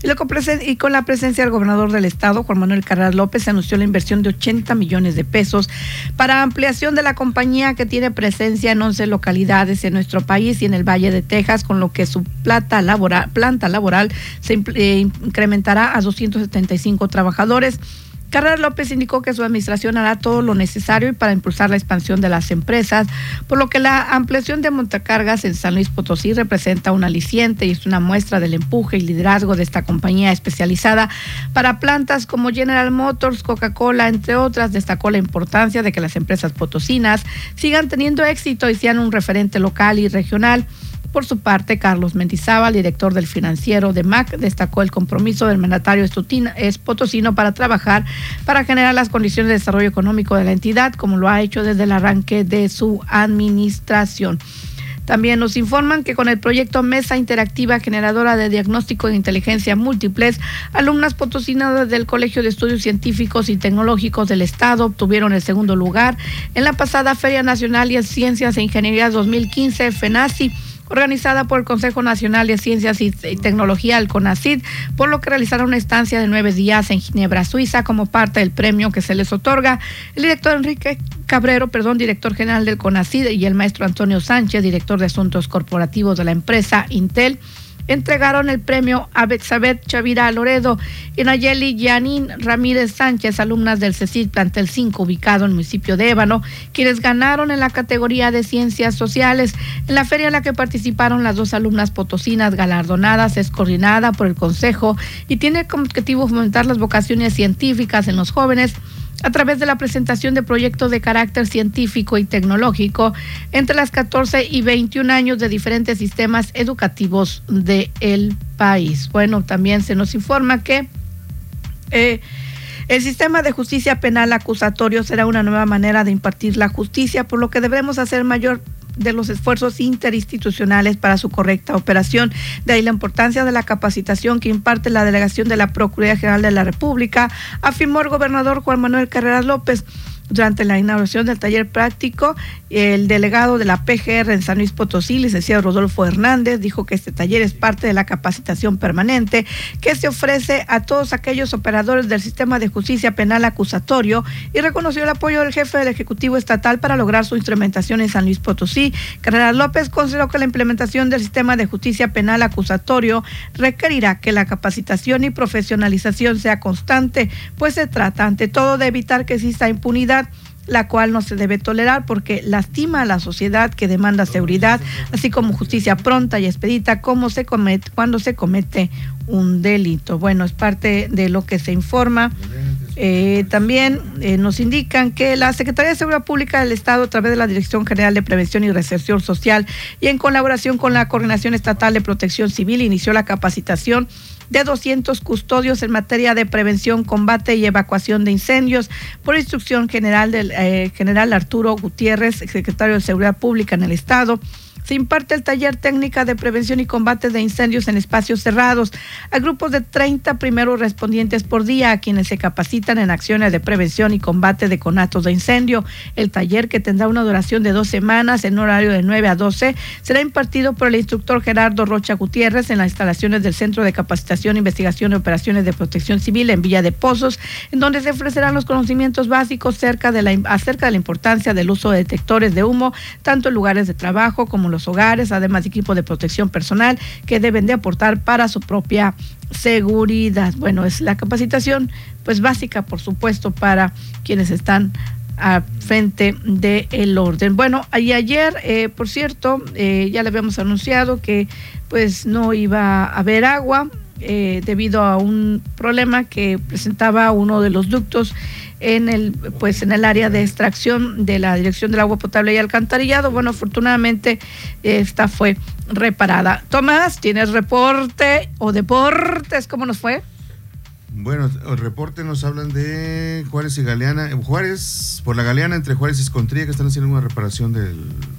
y con la presencia del gobernador del estado, Juan Manuel Carreras López, se anunció la inversión de ochenta millones de pesos para ampliación de la compañía, que tiene presencia en once localidades en nuestro país y en el Valle de Texas, con lo que su planta laboral, planta laboral se eh, incrementará a doscientos setenta y cinco trabajadores. Carreras López indicó que su administración hará todo lo necesario para impulsar la expansión de las empresas, por lo que la ampliación de montacargas en San Luis Potosí representa un aliciente y es una muestra del empuje y liderazgo de esta compañía especializada para plantas como General Motors, Coca-Cola, entre otras. Destacó la importancia de que las empresas potosinas sigan teniendo éxito y sean un referente local y regional. Por su parte, Carlos Mendizábal, director del financiero de M A C, destacó el compromiso del mandatario potosino para trabajar para generar las condiciones de desarrollo económico de la entidad, como lo ha hecho desde el arranque de su administración. También nos informan que con el proyecto Mesa Interactiva Generadora de Diagnóstico de Inteligencia Múltiples, alumnas potosinas del Colegio de Estudios Científicos y Tecnológicos del Estado obtuvieron el segundo lugar en la pasada Feria Nacional de Ciencias e Ingeniería dos mil quince, FENACI, organizada por el Consejo Nacional de Ciencias y Tecnología, el CONACYT, por lo que realizaron una estancia de nueve días en Ginebra, Suiza, como parte del premio que se les otorga. El director Enrique Cabrero, perdón, director general del CONACYT, y el maestro Antonio Sánchez, director de Asuntos Corporativos de la empresa Intel, entregaron el premio a Bexabeth Chavira Loredo y Nayeli Yanin Ramírez Sánchez, alumnas del CECIT Plantel cinco, ubicado en el municipio de Ébano, quienes ganaron en la categoría de Ciencias Sociales. En la feria en la que participaron las dos alumnas potosinas galardonadas es coordinada por el Consejo y tiene como objetivo fomentar las vocaciones científicas en los jóvenes a través de la presentación de proyectos de carácter científico y tecnológico entre las catorce y veintiún años de diferentes sistemas educativos del país. Bueno, también se nos informa que eh, el sistema de justicia penal acusatorio será una nueva manera de impartir la justicia, por lo que debemos hacer mayor de los esfuerzos interinstitucionales para su correcta operación. De ahí la importancia de la capacitación que imparte la delegación de la Procuraduría General de la República, afirmó el gobernador Juan Manuel Carreras López. Durante la inauguración del taller práctico, el delegado de la P G R en San Luis Potosí, licenciado Rodolfo Hernández, dijo que este taller es parte de la capacitación permanente que se ofrece a todos aquellos operadores del sistema de justicia penal acusatorio, y reconoció el apoyo del jefe del Ejecutivo Estatal para lograr su instrumentación en San Luis Potosí. Carreras López consideró que la implementación del sistema de justicia penal acusatorio requerirá que la capacitación y profesionalización sea constante, pues se trata ante todo de evitar que exista impunidad, la cual no se debe tolerar porque lastima a la sociedad que demanda seguridad, así como justicia pronta y expedita como se comete, cuando se comete un delito. Bueno, es parte de lo que se informa. Eh, también eh, nos indican que la Secretaría de Seguridad Pública del Estado, a través de la Dirección General de Prevención y Reinserción Social y en colaboración con la Coordinación Estatal de Protección Civil, inició la capacitación de doscientos custodios en materia de prevención, combate y evacuación de incendios, por instrucción general del eh, general Arturo Gutiérrez, secretario de Seguridad Pública en el Estado. Se imparte el taller técnica de prevención y combate de incendios en espacios cerrados a grupos de treinta primeros respondientes por día, a quienes se capacitan en acciones de prevención y combate de conatos de incendio. El taller, que tendrá una duración de dos semanas en horario de nueve a doce, será impartido por el instructor Gerardo Rocha Gutiérrez en las instalaciones del Centro de Capacitación, Investigación y Operaciones de Protección Civil en Villa de Pozos, en donde se ofrecerán los conocimientos básicos acerca de la, acerca de la importancia del uso de detectores de humo, tanto en lugares de trabajo como en los hogares, además de equipos de protección personal que deben de aportar para su propia seguridad. Bueno, es la capacitación pues básica, por supuesto, para quienes están a frente del orden. Bueno, y ayer, eh, por cierto, eh, ya le habíamos anunciado que pues no iba a haber agua eh, debido a un problema que presentaba uno de los ductos en el pues en el área de extracción de la Dirección del Agua Potable y Alcantarillado. Bueno, afortunadamente esta fue reparada. Tomás, ¿tienes reporte o deportes? ¿Cómo nos fue? Bueno, el reporte nos hablan de Juárez y Galeana, Juárez, por la Galeana entre Juárez y Escontría, que están haciendo una reparación del,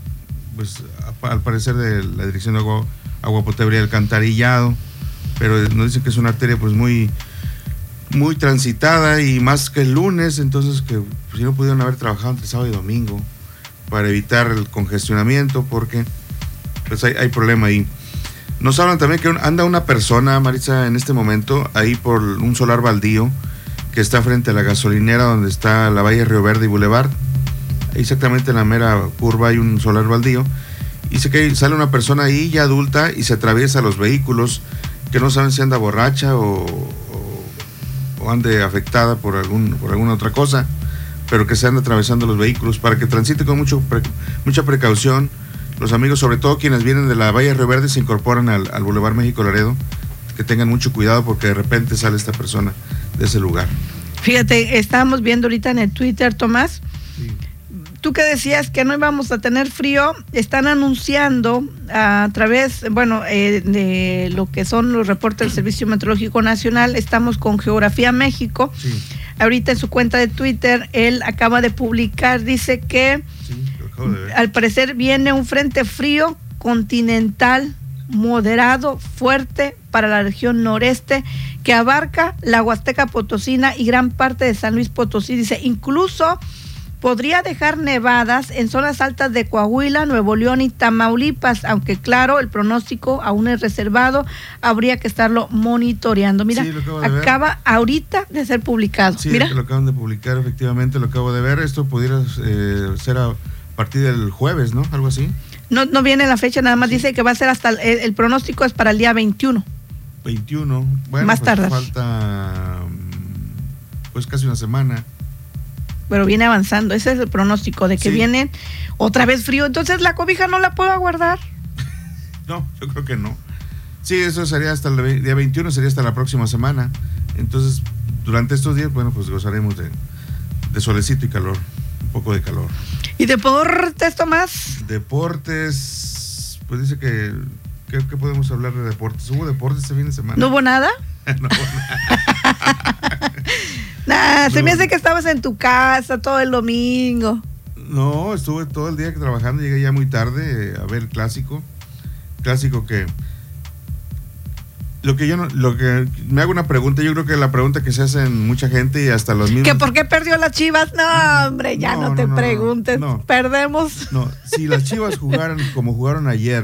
pues al parecer de la Dirección de Agua, Agua Potable y Alcantarillado, pero nos dicen que es una arteria pues muy muy transitada y más que el lunes, entonces que pues, no pudieron haber trabajado entre sábado y domingo para evitar el congestionamiento, porque pues hay, hay problema ahí. Nos hablan también que anda una persona, Maritza, en este momento, ahí por un solar baldío que está frente a la gasolinera donde está la Valle Río Verde y Boulevard. Exactamente en la mera curva hay un solar baldío. Y dice que sale una persona ahí ya adulta y se atraviesa los vehículos, que no saben si anda borracha o, o, o ande afectada por, algún, por alguna otra cosa, pero que se anda atravesando los vehículos para que transite con mucho, pre, mucha precaución. Los amigos, sobre todo quienes vienen de la Valle Río Verde, se incorporan al, al Boulevard México Laredo, que tengan mucho cuidado porque de repente sale esta persona de ese lugar. Fíjate, estábamos viendo ahorita en el Twitter, Tomás, sí. Tú que decías que no íbamos a tener frío, están anunciando a través, bueno, eh, de lo que son los reportes del Servicio Meteorológico Nacional. Estamos con Geografía México. Sí. Ahorita en su cuenta de Twitter, él acaba de publicar, dice que sí, al parecer viene un frente frío continental moderado, fuerte para la región noreste, que abarca la Huasteca Potosina y gran parte de San Luis Potosí. Dice, incluso podría dejar nevadas en zonas altas de Coahuila, Nuevo León y Tamaulipas, aunque claro, el pronóstico aún es reservado, habría que estarlo monitoreando. Mira, sí, acaba ver. ahorita de ser publicado. Sí, Mira. lo acaban de publicar, efectivamente, lo acabo de ver. Esto pudiera eh, ser a partir del jueves, ¿no? Algo así. No, no viene la fecha, nada más sí. Dice que va a ser hasta, el, el pronóstico es para el día veintiuno. veintiuno, bueno, más pues tarde. Falta pues casi una semana. Pero viene avanzando, ese es el pronóstico de que sí. Viene otra vez frío, entonces la cobija no la puedo guardar. No, yo creo que no. Sí, eso sería hasta el día veintiuno, sería hasta la próxima semana. Entonces, durante estos días, bueno, pues gozaremos de, de solecito y calor, un poco de calor. ¿Y deportes, Tomás? Deportes, pues dice que, que, que podemos hablar de deportes. ¿Hubo deportes este fin de semana? ¿No hubo nada? No hubo nada. Nah, se no. me hace que estabas en tu casa todo el domingo. No, estuve todo el día trabajando, llegué ya muy tarde a ver el clásico. Clásico que... Lo que yo no, lo que me hago una pregunta, yo creo que la pregunta que se hacen mucha gente y hasta los mismos. ¿Que por qué perdió las Chivas? No, hombre, ya no, no te no, preguntes. No, no. Perdemos. No, si las Chivas jugaran como jugaron ayer,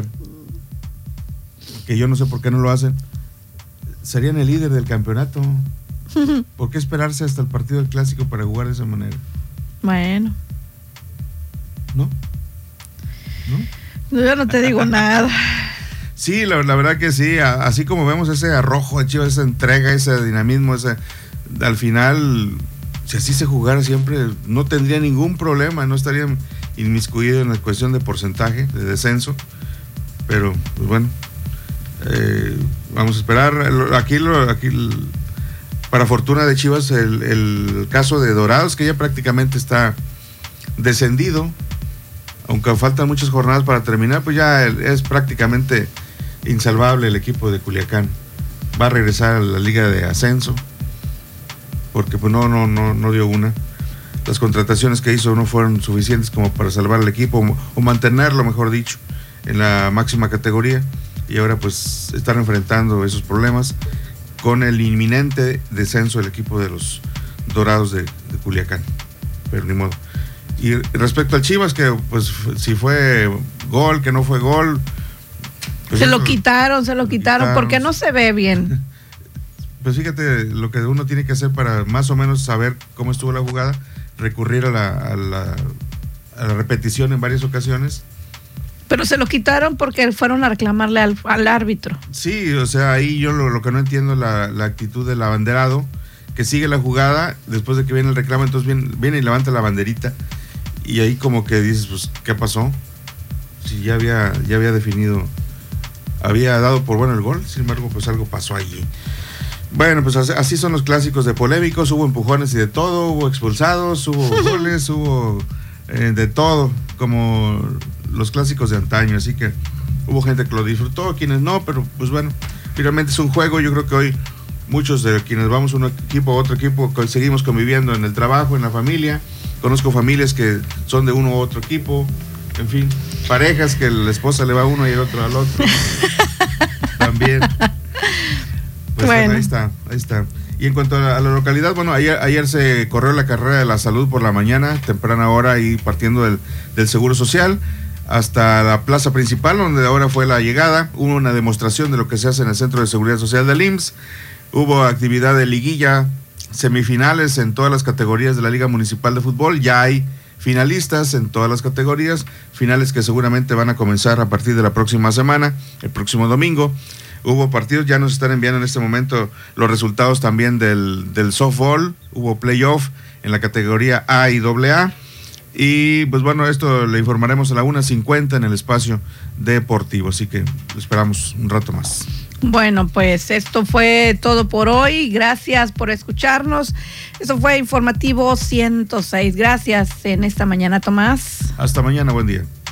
que yo no sé por qué no lo hacen, serían el líder del campeonato. ¿Por qué esperarse hasta el partido del clásico para jugar de esa manera? Bueno. ¿No? ¿No? Yo no te digo nada. Sí, la, la verdad que sí, a, así como vemos ese arrojo de Chivas, esa entrega, ese dinamismo, ese, al final, si así se jugara siempre, no tendría ningún problema, no estaría inmiscuido en la cuestión de porcentaje, de descenso, pero pues bueno, eh, vamos a esperar. Aquí, lo, aquí para fortuna de Chivas, el, el caso de Dorados, que ya prácticamente está descendido, aunque faltan muchas jornadas para terminar, pues ya es prácticamente insalvable el equipo de Culiacán. Va a regresar a la liga de ascenso, porque pues no, no, no, no dio una. Las contrataciones que hizo no fueron suficientes como para salvar al equipo, o, o mantenerlo, mejor dicho, en la máxima categoría, y ahora pues están enfrentando esos problemas con el inminente descenso del equipo de los Dorados de, de Culiacán, pero ni modo. Y respecto al Chivas, que pues si fue gol, que no fue gol, pues se lo quitaron, se lo quitaron, quitaron porque no se ve bien. Pues fíjate lo que uno tiene que hacer para más o menos saber cómo estuvo la jugada, recurrir a la, a la, a la repetición en varias ocasiones. Pero se lo quitaron porque fueron a reclamarle al, al árbitro. Sí, o sea, ahí yo lo, lo que no entiendo es la, la actitud del abanderado, que sigue la jugada, después de que viene el reclamo, entonces viene, viene y levanta la banderita, y ahí como que dices, pues, ¿qué pasó? Si ya había, ya había definido, había dado por bueno el gol, sin embargo, pues algo pasó allí. Bueno, pues así son los clásicos de polémicos, hubo empujones y de todo, hubo expulsados, hubo goles, hubo eh, de todo, como los clásicos de antaño, así que hubo gente que lo disfrutó, quienes no, pero pues bueno, finalmente es un juego. Yo creo que hoy muchos de quienes vamos a un equipo a otro equipo seguimos conviviendo en el trabajo, en la familia. Conozco familias que son de uno u otro equipo, en fin, parejas que la esposa le va a uno y el otro al otro. También. Pues bueno. Ahí está, ahí está. Y en cuanto a la localidad, bueno, ayer, ayer se corrió la carrera de la salud por la mañana, temprana hora, y partiendo del, del Seguro Social hasta la plaza principal, donde ahora fue la llegada. Hubo una demostración de lo que se hace en el Centro de Seguridad Social del I M S S. Hubo actividad de liguilla, semifinales en todas las categorías de la Liga Municipal de Fútbol. Ya hay finalistas en todas las categorías, finales que seguramente van a comenzar a partir de la próxima semana, el próximo domingo. Hubo partidos, ya nos están enviando en este momento los resultados también del, del softball. Hubo playoff en la categoría A y doble A. Y pues bueno, esto le informaremos a la una cincuenta en el espacio deportivo, así que esperamos un rato más. Bueno, pues esto fue todo por hoy. Gracias por escucharnos. Eso fue Informativo ciento seis. Gracias en esta mañana, Tomás. Hasta mañana, buen día.